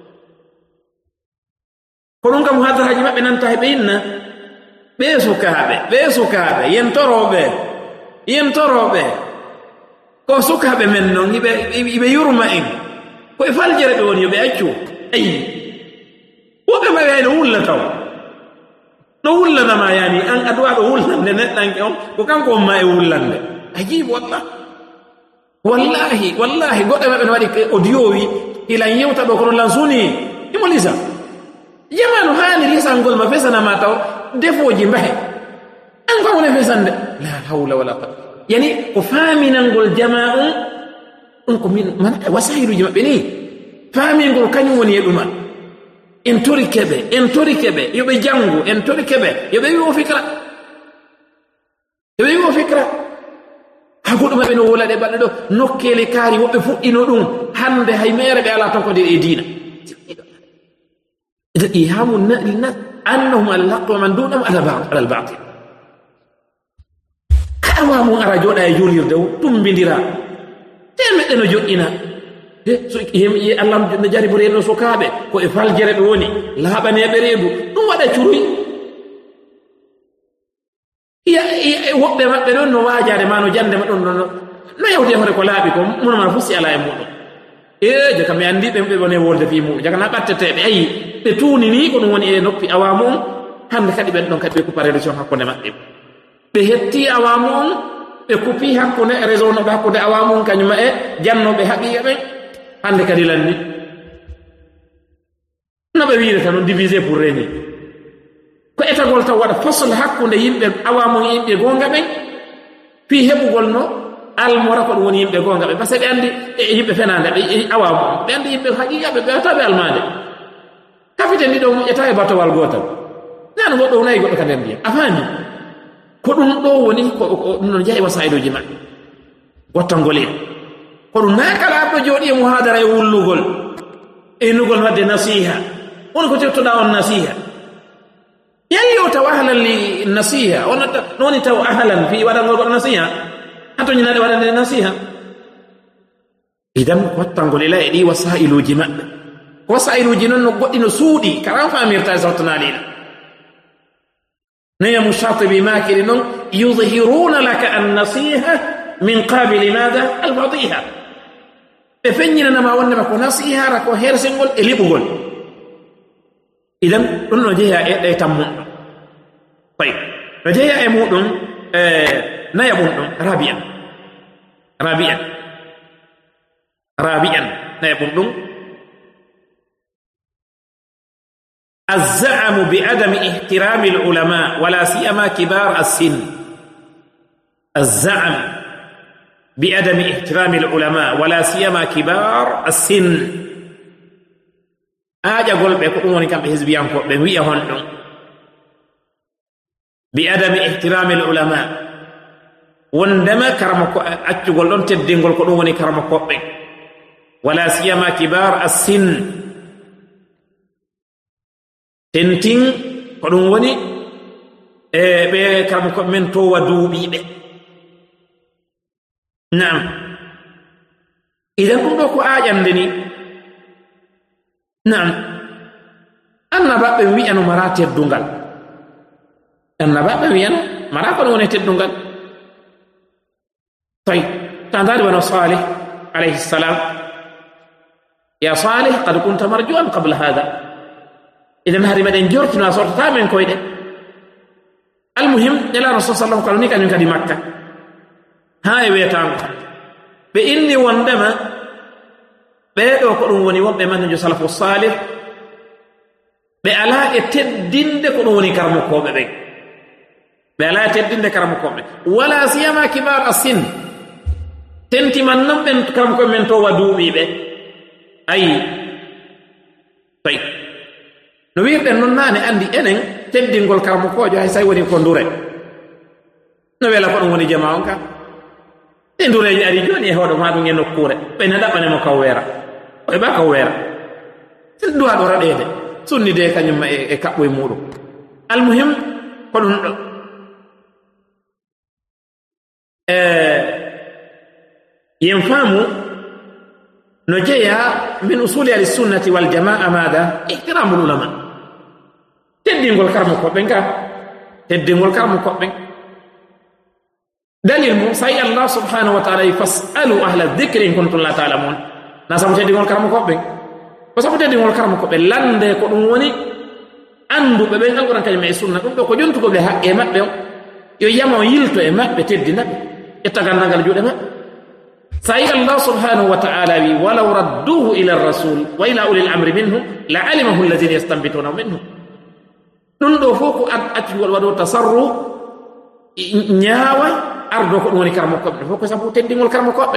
S2: ko ɗum kam hadraji maɓɓe nanta he ɓe inna ɓe sukaaɓe ɓe sukaaɓe yentoroɓe yentoroɓe ko sukaaɓe men noon iɓe iɓe yurma en koye faljere ɓe woni yo ɓe accu ayi woɓɓe ma wayno wulla taw no wullanama yani an aduwaɗo wullande neɗɗanke on ko kanko on ma e wullande ajib wallah wallahi wallahi goɗɗe maɓɓe no waɗi audio wi ilan yewta ɗo kono lan suni imo lisa jamanu hani lisangol ma fesanama taw defoji mbahe an kam woni fesande la hawla wala quwwata yani ko faaminangol jama on ɗum ko min man wasailuji maɓɓe ni faamingol kañum woni e ɗuman en tori keɓe en tori keɓe yoɓe janngu en tori keɓe yoɓe wi o fikra yoɓe wi o fikra ha goɗɗo maɓɓe no wolaɗe balɗe ɗo nokkele kaari woɓɓe fuɗɗino ɗum hande hay mere ɓe ala tonko nder e diina إذا إيهام الناس أنهم على الحق ومن دونهم على الباطل كأوام أرجونا يجولير دو تنبندرا تيمت إنه جوئنا الله نجاري بريدو سكابة كو إفال جرد وني لا بني بريدو نو ودا چوي يا وقت ما بدون نو واجاري ما نو جند ما دون نو no yawde hore ko laabi ko mun ma fusi ala e mudum e jaka mi andi be be woni wolde fi mu jaka na battete be ayi be tuuni ni ko woni e noppi awamu hande kadi ben don kadi be couper relation hakkunde mabbe be hetti awamu be coupi hakkunde réseau no hakkunde awamu kanyuma e jannobe haqiqa be hande kadi lanni no be wiire tan diviser pour régner ko etagol taw wada fasal hakkunde yimbe awamu yimbe gonga be fi hebugol no almora ko woni yimbe gonga be parce que andi yimbe fenande be awamu be andi yimbe haqiqa be be tabe almade kafite ndi do mu eta e batowal gotal nan goddo nay goddo ka den biya afani ko ɗum ɗo woni ko ɗum jahi wasailuji maɓɓe wattangolin ko ɗum na kala abɗo jooɗi e muhadara e wullugol enugol wadde nasiha woni ko teftoɗa on nasiha yalli o taw ahlan li nasiha nowoni taw ahlan fi waɗangol goɗo nasiha hatoñinaɗe waɗande nasiha idan wattangol ila e ɗi wasailuji maɓɓe wasailuji noon no goɗɗi no suuɗi karan famirta e sawtanaliɗa نيم الشاطبي ماكر نون يظهرون لك النصيحة من قابل ماذا الفضيحة بفنجنا نما ونما كو نصيحة ركو هيرسنغول إليبغول إذن نون جيها إيتامون طيب نجيها إمودون نيبون رابعا رابعا رابعا نيبون الزعم بعدم احترام العلماء ولا سيما كبار السن الزعم بعدم احترام العلماء ولا سيما كبار السن آجا قول بيكون كم حزبيان كو بوي هون بعدم احترام العلماء وندما كرمكو اتشو قول دون تدين قول كو وني كرمكو ولا سيما كبار السن tentin ko ɗum woni e ɓe kam ko men towa duuɓiɓe naam idan ɗum ɗo ko aƴande ni naam annabaɓe wi'ano mara teddungal annabaɓe wi'ano mara ko ɗum woni teddungal tay tandari wono salih alayhi salam ya salih qad kunta marjuan qabla hada إذن هذه مدين جورتنا صورت تامين كويدة المهم إلى رسول صلى الله عليه وسلم كان يكادي مكة هاي ويتام بإني وندما بيدو كروني وبي من نجو سلف الصالح بألا اتدين دي كروني كرمكو بي بألا اتدين دي كرمكو بي ولا سيما كبار السن تنتي من نمبن كرمكو من تو ودوبي بي أي طيب no wirɗen noon naane anndi enen teddingol karmo kojo hay say woni ko ndure no wela ko ɗum woni jama on ka ɗe ndureji ari jooni e hoɗo ma ɗum e nokkure ɓene ɗaɓɓanemo kaw weera oye ɓa kaw weera sen duwa ɗo raɗede sunnide kañumma e kaɓɓo e muɗum almuhim ko ɗum ɗo e yen faamu no jeeya min usuli ahli sunnati wal jamaa maada ihtiramul ulama teddingol karmo koɓɓen ka teddingol karmo koɓɓen dalil mum sayi allah subhanahu wa taala fasalu ahla dhicri in kuntum la ta'lamun na sabu teddingol karmo koɓɓen ko sabu teddingol karmo koɓɓe lande ko ɗum woni anduɓe ɓen alquran kañum e sunna ɗum ɗo ko jontugoɓe haqqe maɓɓe o yo yamo yilto e maɓɓe teddinaɓe ƴetta gandangal juuɗe maɓɓe sayi allah subhanahu wa ta'ala wi walaw radduhu ila rasul wa ila ulil amri minhum la alimahu alladhina yastanbitunahu minhum ɗum ɗo fof ko accugol waɗo tasarru ñaawa ardo ko ɗum woni karmo koɓɓe fof ko sabu teddingol karmo koɓɓe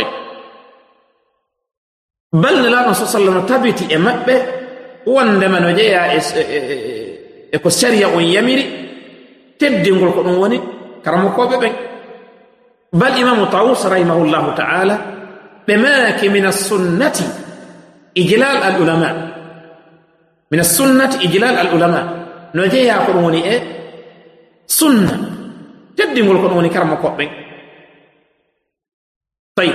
S2: balne laaɗo sa sallam tabiti e maɓɓe wondema no jeeya e ko sharia on yamiri teddingol ko ɗum woni karmo koɓe ɓen bal imamu tawus rahimahullahu ta'ala ɓemaake min assunnati ijlal al ulama min assunnati ijlal al ulama no jeeya ko ɗum woni e sunna teddingol ko ɗum woni karmo koɓɓen tawi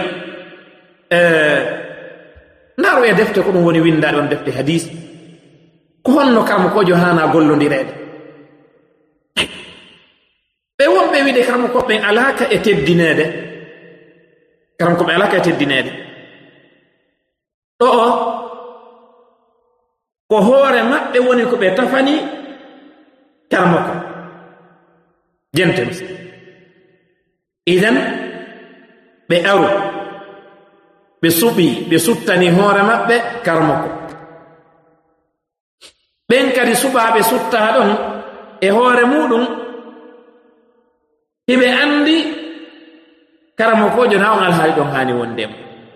S2: ndaaro e defte ko ɗum woni windaɗe on defte hadis ko honno karmo kojo hana gollodireede ɓe wonɓe wiide karmo koɓɓen alaka e teddineede karmo koɓɓe alaka e teddineede ɗo o ko hoore maɓɓe woni ko ɓe tafani karmo ko jente musi idan ɓe aru ɓe suɓi ɓe suttani hoore maɓɓe karmo ko ɓen kadi suɓaaɓe suttaa ɗon e hoore muɗum hiɓe anndi karamo kojo na on alhaali ɗon haani wondema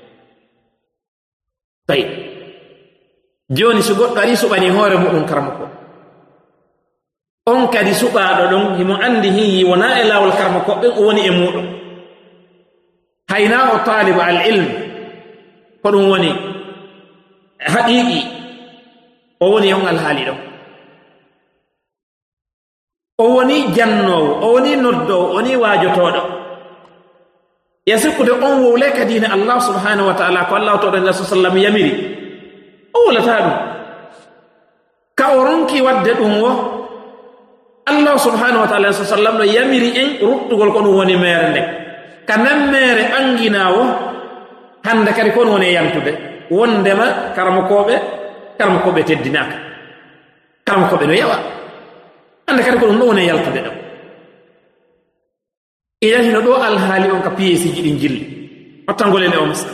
S2: tawi jooni so goɗɗo ari suɓani hoore muɗum karamo ko on kadi suɓaaɗo ɗon himo anndi hiyi wona e laawol karma koɓɓen o woni e muɗum hayna o taalibu al ilm ko ɗum woni haqiqi o woni on alhaali ɗon o woni jannoowo o woni noddowo o woni waajotooɗo ya sikkude on wowle kadi ne allah subhanahu wa taala ko allah toɗo nabi sa sallam yamiri o wolataa ɗum ka o ronki wadde ɗum wo allah subhanahu wa taala sa sallam no yamiri en ruttugol ko ɗum woni meere nde ka nammeere ɓanginaawo hannde kadi kon woni e yantude wondema karmakoɓe karmakoɓe teddinaaka karmakoɓe no yawa hannde kadi ko ɗum ɗo woni e yaltude ɗo idan hino ɗo alhaali on ka piyeesiji ɗi jilli hottangole nde o masal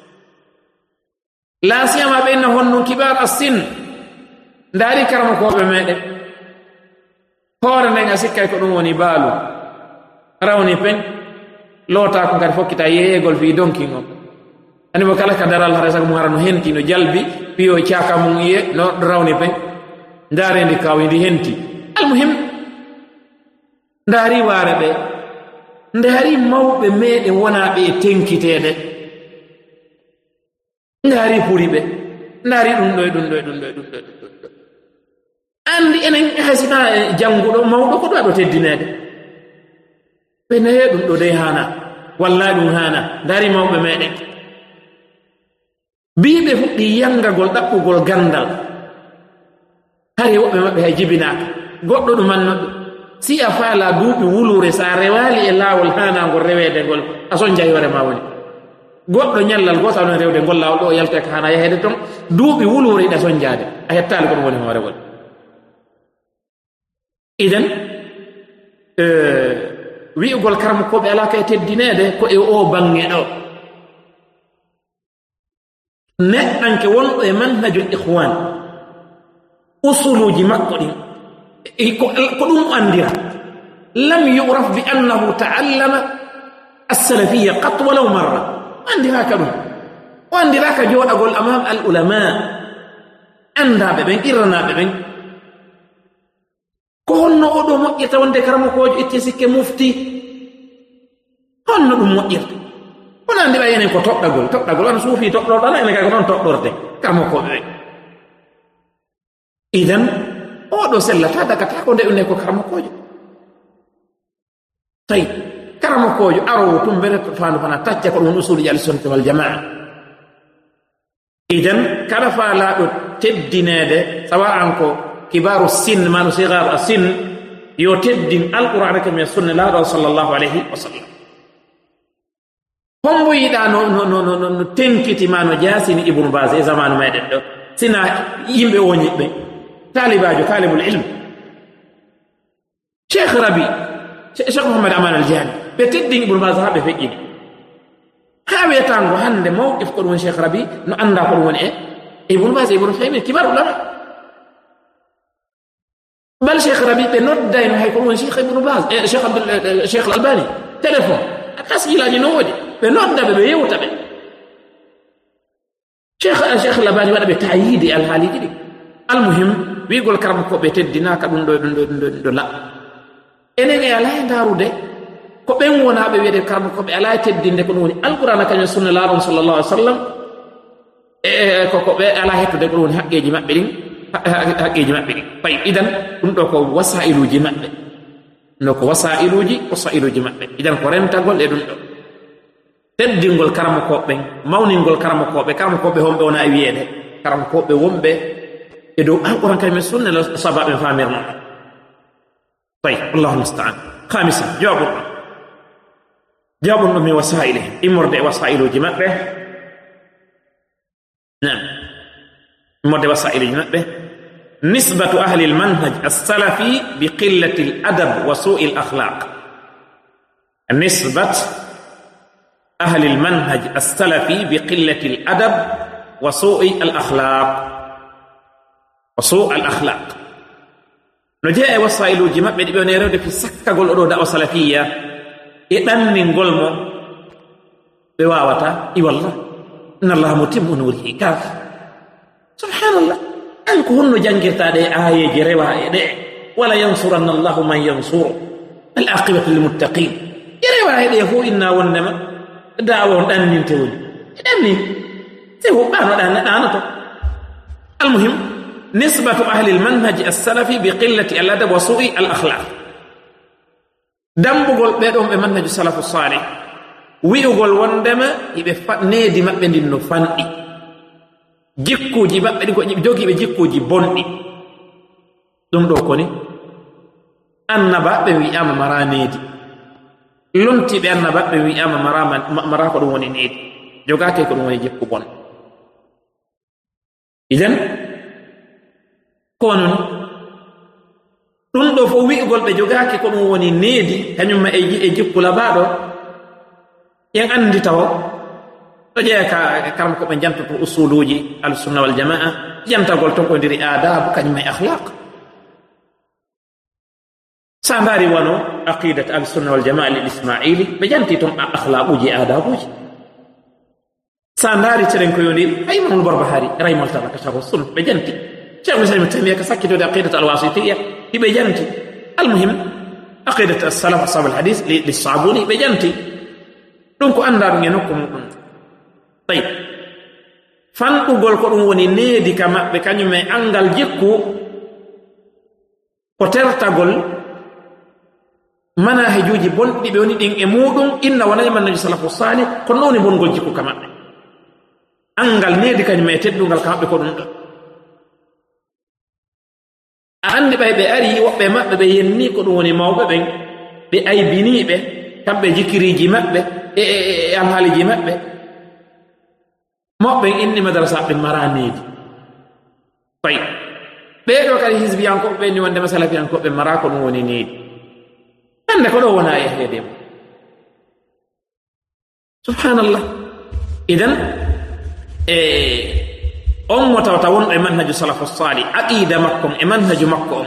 S2: la siyama ɓe inna honno kibar assin ndaari karmakoɓe meɗen hoore nden a sikkay ko ɗum woni baalu rawni pen loota ko kadi fokkita yeeyegol fi donkin on animo kala ka daral hara sago mum hara no henti no jalbi piyo caaka mum iye no rawni pen ndaarendi kaw ndi henti almuhim ndaari waare ɓe ndaari mawɓe meɗen wona ɓe e tenkiteede ndaari puri ɓe ndaari ɗum ɗo e ɗum ɗo e ɗum ɗo e ɗum ɗo e ɗum ɗo anndi enen hasina e jannguɗo mawɗo ko ɗo aɗo teddineede ɓe naye ɗum ɗo dey haana walla ɗum haana ndaari mawɓe meɗen biiɓe fuɗɗi yangagol ɗaɓɓugol gandal hari woɓɓe maɓɓe hay jibinaaka goɗɗo ɗumanno ɗum si a faala duuɓi wulure sa rewaali e laawol haanangol reweede ngol a son jayore ma woni goɗɗo ñallal gooto aɗon rewde ngol laawol ɗo o yalte ko haana yaheede toon duuɓi wulure iɗa son jaade a hettaali ko ɗum woni hoorewol idan wi'ugol karama koɓe alaa ka e teddineede ko e o baŋnge ɗo neɗɗanke wonɗo e manhajul ihwan usuluji makko ɗin ko ɗum andira lam yuraf bi annahu ta'allama as-salafiyya qat walaw marra andiraka ɗum o andiraka jooɗagol amam al ulama andaɓe ɓen irranaɓe ɓen ko honno oɗo moƴƴirta wonde karamakojo itte sikke mufti honno ɗum moƴƴirta wona andiɓa yenen ko toɓɗagol toɓɗagol wana suufi toɓɗorɗana enen kay ko noon toɓɗorde karamakoɓe ɓen idan oɗo sellata dagata ko nde une ko karamakojo tawi karamakojo arowo tum mbere faandu fana tacca ko ɗum usuluji al-sunnati wal jamaa idan kala faalaɗo teddineede sawa'an ko kibaru sin mano sigaru a sin yo teddin alqur'ana kam e sunna laaɗo sallllahu alayhi wa sallam hombo yiɗa no no no no no tenkiti ma no jaasini ibnu bas e zamanu meɗen ɗo sina yimɓe woñiɓɓe talibajo talibul ilm cheikh rabi cheikh mohammad aman al jani ɓe teddin ibnu bas ha ɓe feƴƴini ha wiyatango hande mawqif ko ɗum woni cheikh rabi no anda ko ɗum woni e ibnu bas e ibnu faymin kibar ulama bal cheikh rabi ɓe noddayno hay ko ɗum woni cheikh ibnu bas e cheikh abdul cheikh al albani téléphone a tasjilaji no woodi ɓe nodda ɓe ɓe yewta ɓe cheikh cheikh al albani waɗa ɓe tayide alhaaliji ɗi almuhim wiigol karama ko ɓe teddinaka ɗum ɗo ɗum ɗo ɗum ɗo ɗum ɗo laɓ enen e alaa e ndaarude ko ɓen wonaaɓe wiyede karama ko ɓe alaa e teddinde ko ɗum woni alqur'ana kañum sunna laaɗon sallllahu alih wa sallam e koko ɓe alaa hettude ko ɗum woni haqqeeji maɓɓe ɗin haqqeeji maɓɓe ɗin fay idan ɗum ɗo ko wasailuji maɓɓe no ko wasailuji wasailuji maɓɓe idan ko rentagol e ɗum ɗo teddingol karama koɓɓen mawningol karama koɓe karama koɓe homɓe wona e wiyeede karama koɓe wonɓe e dow alquran kañum sunna la sabaɓe famir noon tay allahu mustaan hamisa jawabun ɗum jawabun ɗum min wasailihim immorde e wasailuji maɓɓe nam immorde wasailuji maɓɓe nisbatu ahli lmanhaj alsalafi bi qillati ladab wa su'i lakhlaq nisbat ahli lmanhaj alsalafi bi qillati ladab wa su'i alakhlaq وسوء الأخلاق نجاء وسائل جماع بدي بنيرود في سكة قول أرودا وسلفية إذن نقول مو بواوتا إي والله إن الله متم نوره كاف سبحان الله أنكو هنو جنجر تادي آية جريوها دي wala yansuranna allahu man yansuru al aqibatu lil muttaqin yere wa hede fu inna wonnema daawo dan nin tewli dan ni se hu ba no dan dan to al muhim nisbatu ahli al manhaj as salafi bi qillati al adab wa su'i al akhlaq dambugol be don be manhaj salafu salih wi'ugol wondema ibe needi mabbe ndinno fandi jikkuji mabbe di ko jogi be jikkuji bondi dum do koni annaba be wi'ama mara needi lunti be annaba be wi'ama mara mara ko dum woni needi jogake ko dum woni jikku bon idan kono dum do fo wi'ugol be jogake ko dum woni needi kanyum ma e jikku labado yang andi taw to je ka karam ko be jantu usuluji al sunna wal jamaa janta gol to ko diri adab kany may akhlaq sambari wano aqidat al sunna wal jamaa al ismaili be janti to akhlaquji adabuji sambari teren ko yoni ay mon barbahari raymal tabaka shabu sun be janti cheikh muslim tamiya ka sakito de aqidat al wasitiyya be janti al muhim aqidat as salaf ashab al hadith li sabuni be janti donc andar ngeno ko mudum tay fan dugol ko dum woni needi kama be kanyume angal jikku ko tertagol mana hejuji bondi be woni din e mudum inna wala man nabi sallallahu alaihi wasallam ko noni bongol jikku kama angal needi kanyume teddungal kama be ko dum andi bay be ari wobbe mabbe be yenni ko dum woni mawbe ben be ay bini be kambe jikiriji mabbe e am haliji mabbe mobbe inni madrasa be maranidi fay be do kali hizbiyan ko be ni wonde masalafiyan ko be marako no woni needi ande ko do wona e hedem subhanallah idan e on mota tawon e manhaju salafus salih aqida makkum e manhaju makkum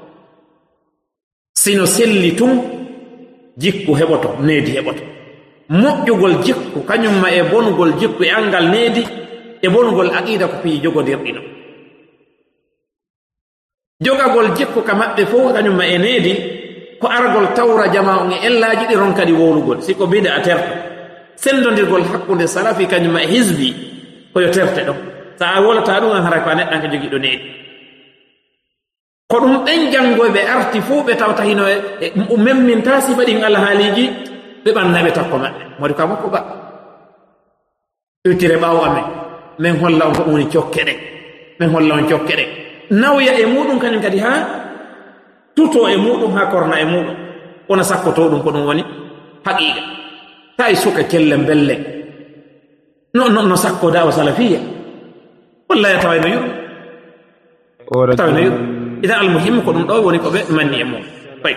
S2: sino sellitum jikku heboto needi heboto moƴƴugol jikku kañum ma e bonugol jikku e angal needi e bonugol aqida ko pii jogodirɗino jogagol jikku ka maɓɓe fof kañum ma e needi ko argol tawra jama on e ellaaji ɗi ron kadi wowlugol siko bida a terto sendondirgol hakkunde salafi kañum ma e hisbi koyo terte ɗo sa a wolata ɗum an hara ko a neɗɗanke jogiiɗo needi ko ɗum ɓen janngoyɓe arti fuu ɓe tawta hino e memminta sifa ɗin alhaaliji ɓe ɓannaɓe takko maɓɓe modi ka makko ba ƴuttire ɓaawo amen min holla on ko ɗum woni cokke ɗe min holla on cokke ɗe nawya e muɗum kañum kadi ha tuto e muɗum ha korna e muɗum wona sakkoto ɗum ko ɗum woni haqiqa ta e suka kelle belle no no no sakko dawa salafiya wallahi tawayno yuɗum tawayno yuɗum idan almuhim ko ɗum ɗo woni ko ɓe manni e mum fay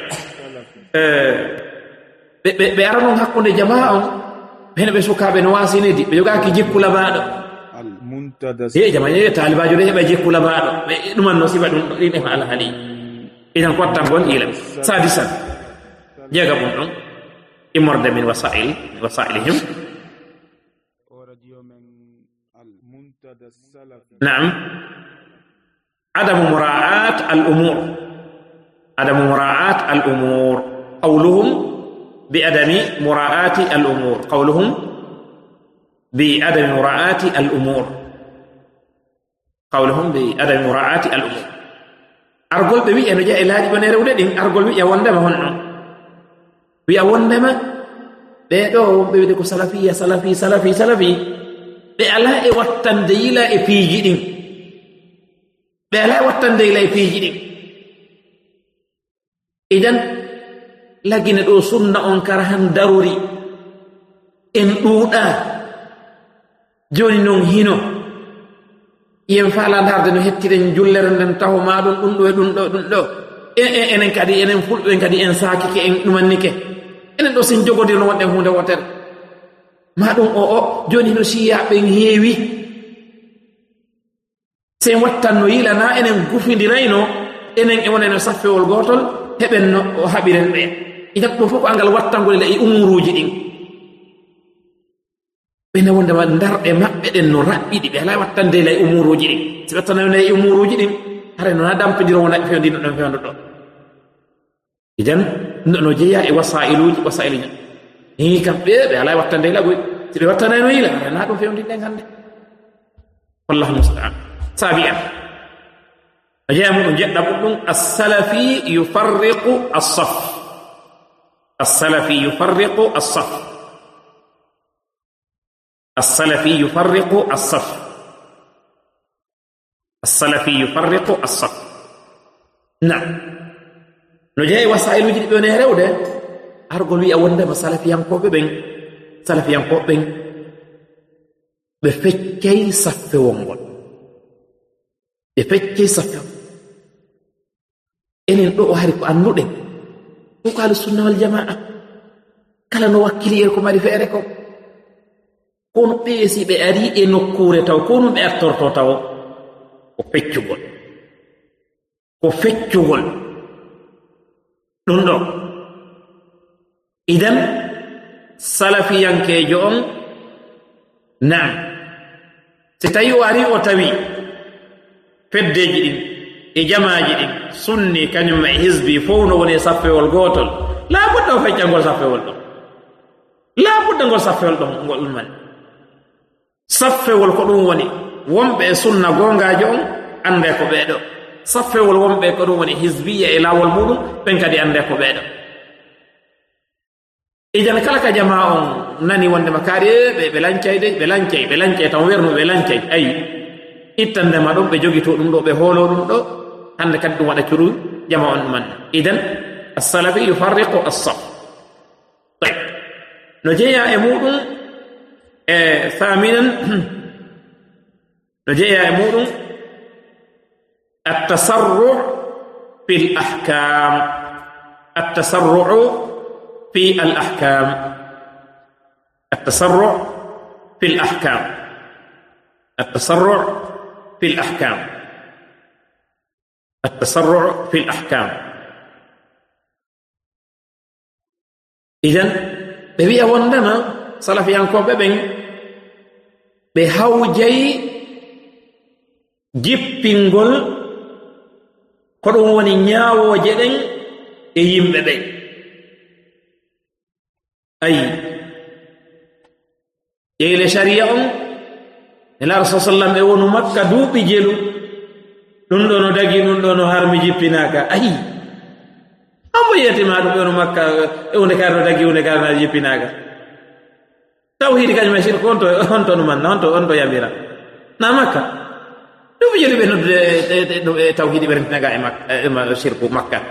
S2: ɓe ɓe ara noon hakkunde jamaa on hene ɓe sukaaɓe no waasinidi ɓe jogaaki jikku labaaɗo e jama ye taalibajo ɗe heɓa jikku labaaɗo ɓe ɗuman no sifa ɗum ɗo ɗin e fa alhaali idan ko wattangol ila sadisan jeega ɗum ɗon immorde min wasail wasailihim naam adamu muraat al umur adamu muraat al umur qawluhum بعدم مراعاة الأمور قولهم بعدم مراعاة الأمور قولهم بعدم مراعاة الأمور أرجل بي أنا جاء إلى هذه بنير ولدين أرجل بي أوندم هون بي أوندم بيدو بيدو سلفية سلفي سلفي سلفي بألا واتنديل إبيجين بألا واتنديل إبيجين إذن lagine ɗo sunna on karahan daruri en ɗuuɗa joni noon hino yen falandarde no hettiren jullere nden taho maɗum ɗum ɗo e ɗum ɗo ɗum ɗo enen kadi enen fulɓe kadi en saakike en ɗumannike enen ɗo sen jogodirno wonɗen hunde wotere maɗum o o joni hino siyaɓen heewi sen wattanno yilana enen gufidirayno enen e wonenen saffewol gotol heɓen no haɓiren ɓe idan ɗum fof ko angal wattangol e umuruji ɗin ɓene wondema darɗe maɓɓe ɗen no raɓɓiɗi ɓe ala wattande lay umuruji ɗin si wattanae umuruji ɗin hare nona dampidiro wona fewndino ɗon fewndo ɗo idan no jeeya e wasailuji wasailuji ni kam ɓe ɓe ala wattande lagoy si ɓe wattanano yila ana ɗum fewndinɗen hannde wallahu mustaan sabi'an no jeeya muɗum jeɗɗa ɓuɗɗum assalafi yufarriqu assaf assalafi yufarriqu assaf assalafi yufarriqu assaf assalafi yufarriqu assaf nam no jeeyi wasailuji ɗi ɓe rewde argol wi'a wondema salafiyankoɓe ɓen salafiyankoɓe ɓen ɓe feccay saffewol ngol ɓe feccay saffewol enen ɗo o hari ko annuɗen ɗum ko ahlusunna wal jamaa kala no wakkili en ko mari feere ko kono ɓeesi ɓe ari e nokkure taw ko num ɓe artorto taw ko feccugol ko feccugol ɗum ɗo idan salafiyankejo on naam si tawi o ari o tawi feddeji ɗin e jamaji ɗin sunni kañum e hisbi fof no woni saffewol gotol laabudda o feccangol saffewol ɗon laabudda ngol saffewol ɗon ngol ɗum mani saffewol ko ɗum woni wonɓe e sunna gongajo on ande ko ɓeeɗo saffewol wonɓe ko ɗum woni hisbiya e laawol muɗum ɓen kadi ande ko ɓeeɗo ijan kala ka jama on nani wondema kaari ɓe ɓe lancayde ɓe lancay ɓe lancay tan wernu ɓe lancay ayi ittandema ɗum ɓe jogito ɗum ɗo ɓe hoolo ɗum ɗo hande kadi ɗum waɗa curu jama on ɗuman idan assalafi yufarriqu assaf tay no jeeya e muɗum e thaminan no jeeya e muɗum التسرع في الأحكام التسرع في الأحكام التسرع في الأحكام التسرع في الأحكام التسرع في الأحكام إذن ببيع وندنا سلفيان كوبين بهوجي jippingol ko ɗum woni ñaawooje ɗen e yimɓe ɓen ayi yeyle sharia on nelaɗo sa sallam e wonu makka duuɓi jelu ɗum ɗo no dagi ɗum ɗo no harmi jippinaaka ayi ambo yiyatima ɗum ɓeno makka e hunde kaari no dagi hunde kaari na jippinaaka tawhidi kañum e sirko on to on to ɗumanna on to on to yamira na makka ɗum jeli ɓe nodde tawhidi ɓerentinaga e makka sirku makka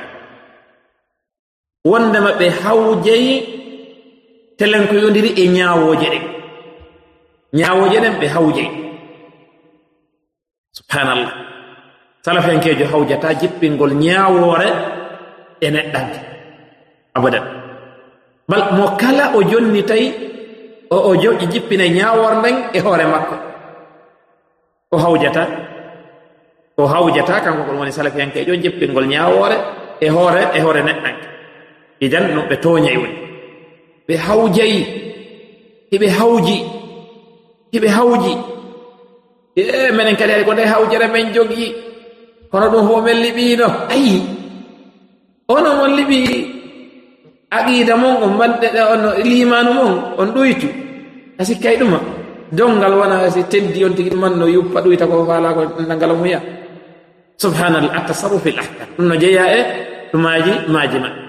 S2: wondema ɓe hawjeyi telenko yondiri e ñaawooje ɗen ñaawooje ɗen ɓe hawjeyi subhanallah salafenkejo hawjata jippingol ñaawoore e neɗɗanke abadan bal mo kala o jonni tawi o o joƴƴi jippina ñaawoore nden e hoore makko o hawjata o hawjata kanko kon woni salafiyankejo jippingol ñaawoore e hoore e hoore neɗɗanke idan no ɓe tooñay woni ɓe hawjayi hiɓe hawji hiɓe hawji e menen kadi ay ko nde hawjere men jogii kono ɗum ho men liɓiino ayi ono mon liɓii aqida mon on manɗeɗe on limanu mon on ɗuytu a sikkay ɗuma dongal wona si teddi on tigi ɗuman no yuppa ɗuyta ko faala ko nangal muya subhanallah atasarruf fil ahkam ɗum no jeeya e ɗumaji maaji ma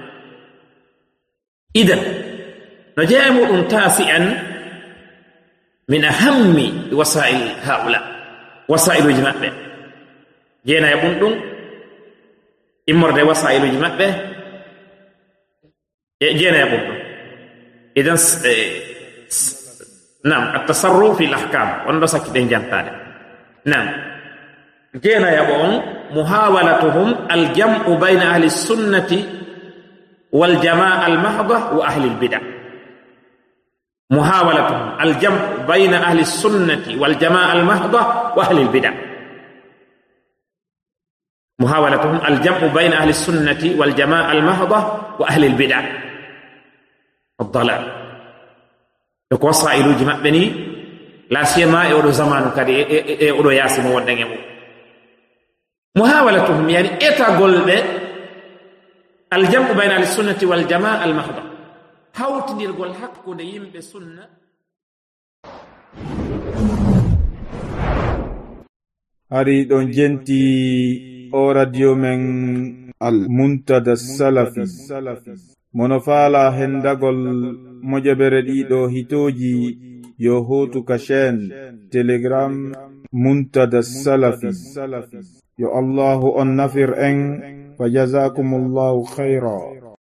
S2: idan no jeeya e muɗum tasi'an min ahammi wasail haula wasailuji maɓɓe jeena e ɓum ɗum immorde wasailuji maɓɓe jeena e ɓum ɗum idan nam التصرف في الأحكام وندو سكتين جانتاد نعم جينا يبون محاولتهم الجمع بين أهل السنة والجماعة المحضة وأهل البدع محاولتهم الجمع بين أهل السنة والجماعة المحضة وأهل البدع محاولتهم الجمع بين أهل السنة والجماعة المحضة وأهل البدع الضلال ko wasailuji maɓɓe ni la siyama e oɗo zamanu kadi e oɗo yaasimo wonɗen e mum. muhawalatuhum yani etagol ɓe e ahli sunna wal jamaa al mahda wa ahli al bid'a. muhawalatuhum al jamu bayna ahli sunnati wal jamaa al mahdha wa ahli al bid'a. muhawalatuhum al jamu bayna ahli sunnati wal jamaa al mahdha wa ahli al bid'a. muhawalatuhum الجمع بين أهل السنة والجماعة المحضة وأهل البدع. محاولتهم يعني إتقل aljamu bayna alsunnati waljamaa almahda hawtindirgol hakkunde yimɓe sunna
S1: hari ɗon jenti o radio men al muntada salafi mono faala hendagol mojabere ɗiɗo hitoji yo hotu ka chaine telegram muntada salafi yo allahu on nafir en fa jazakumullahu khayra.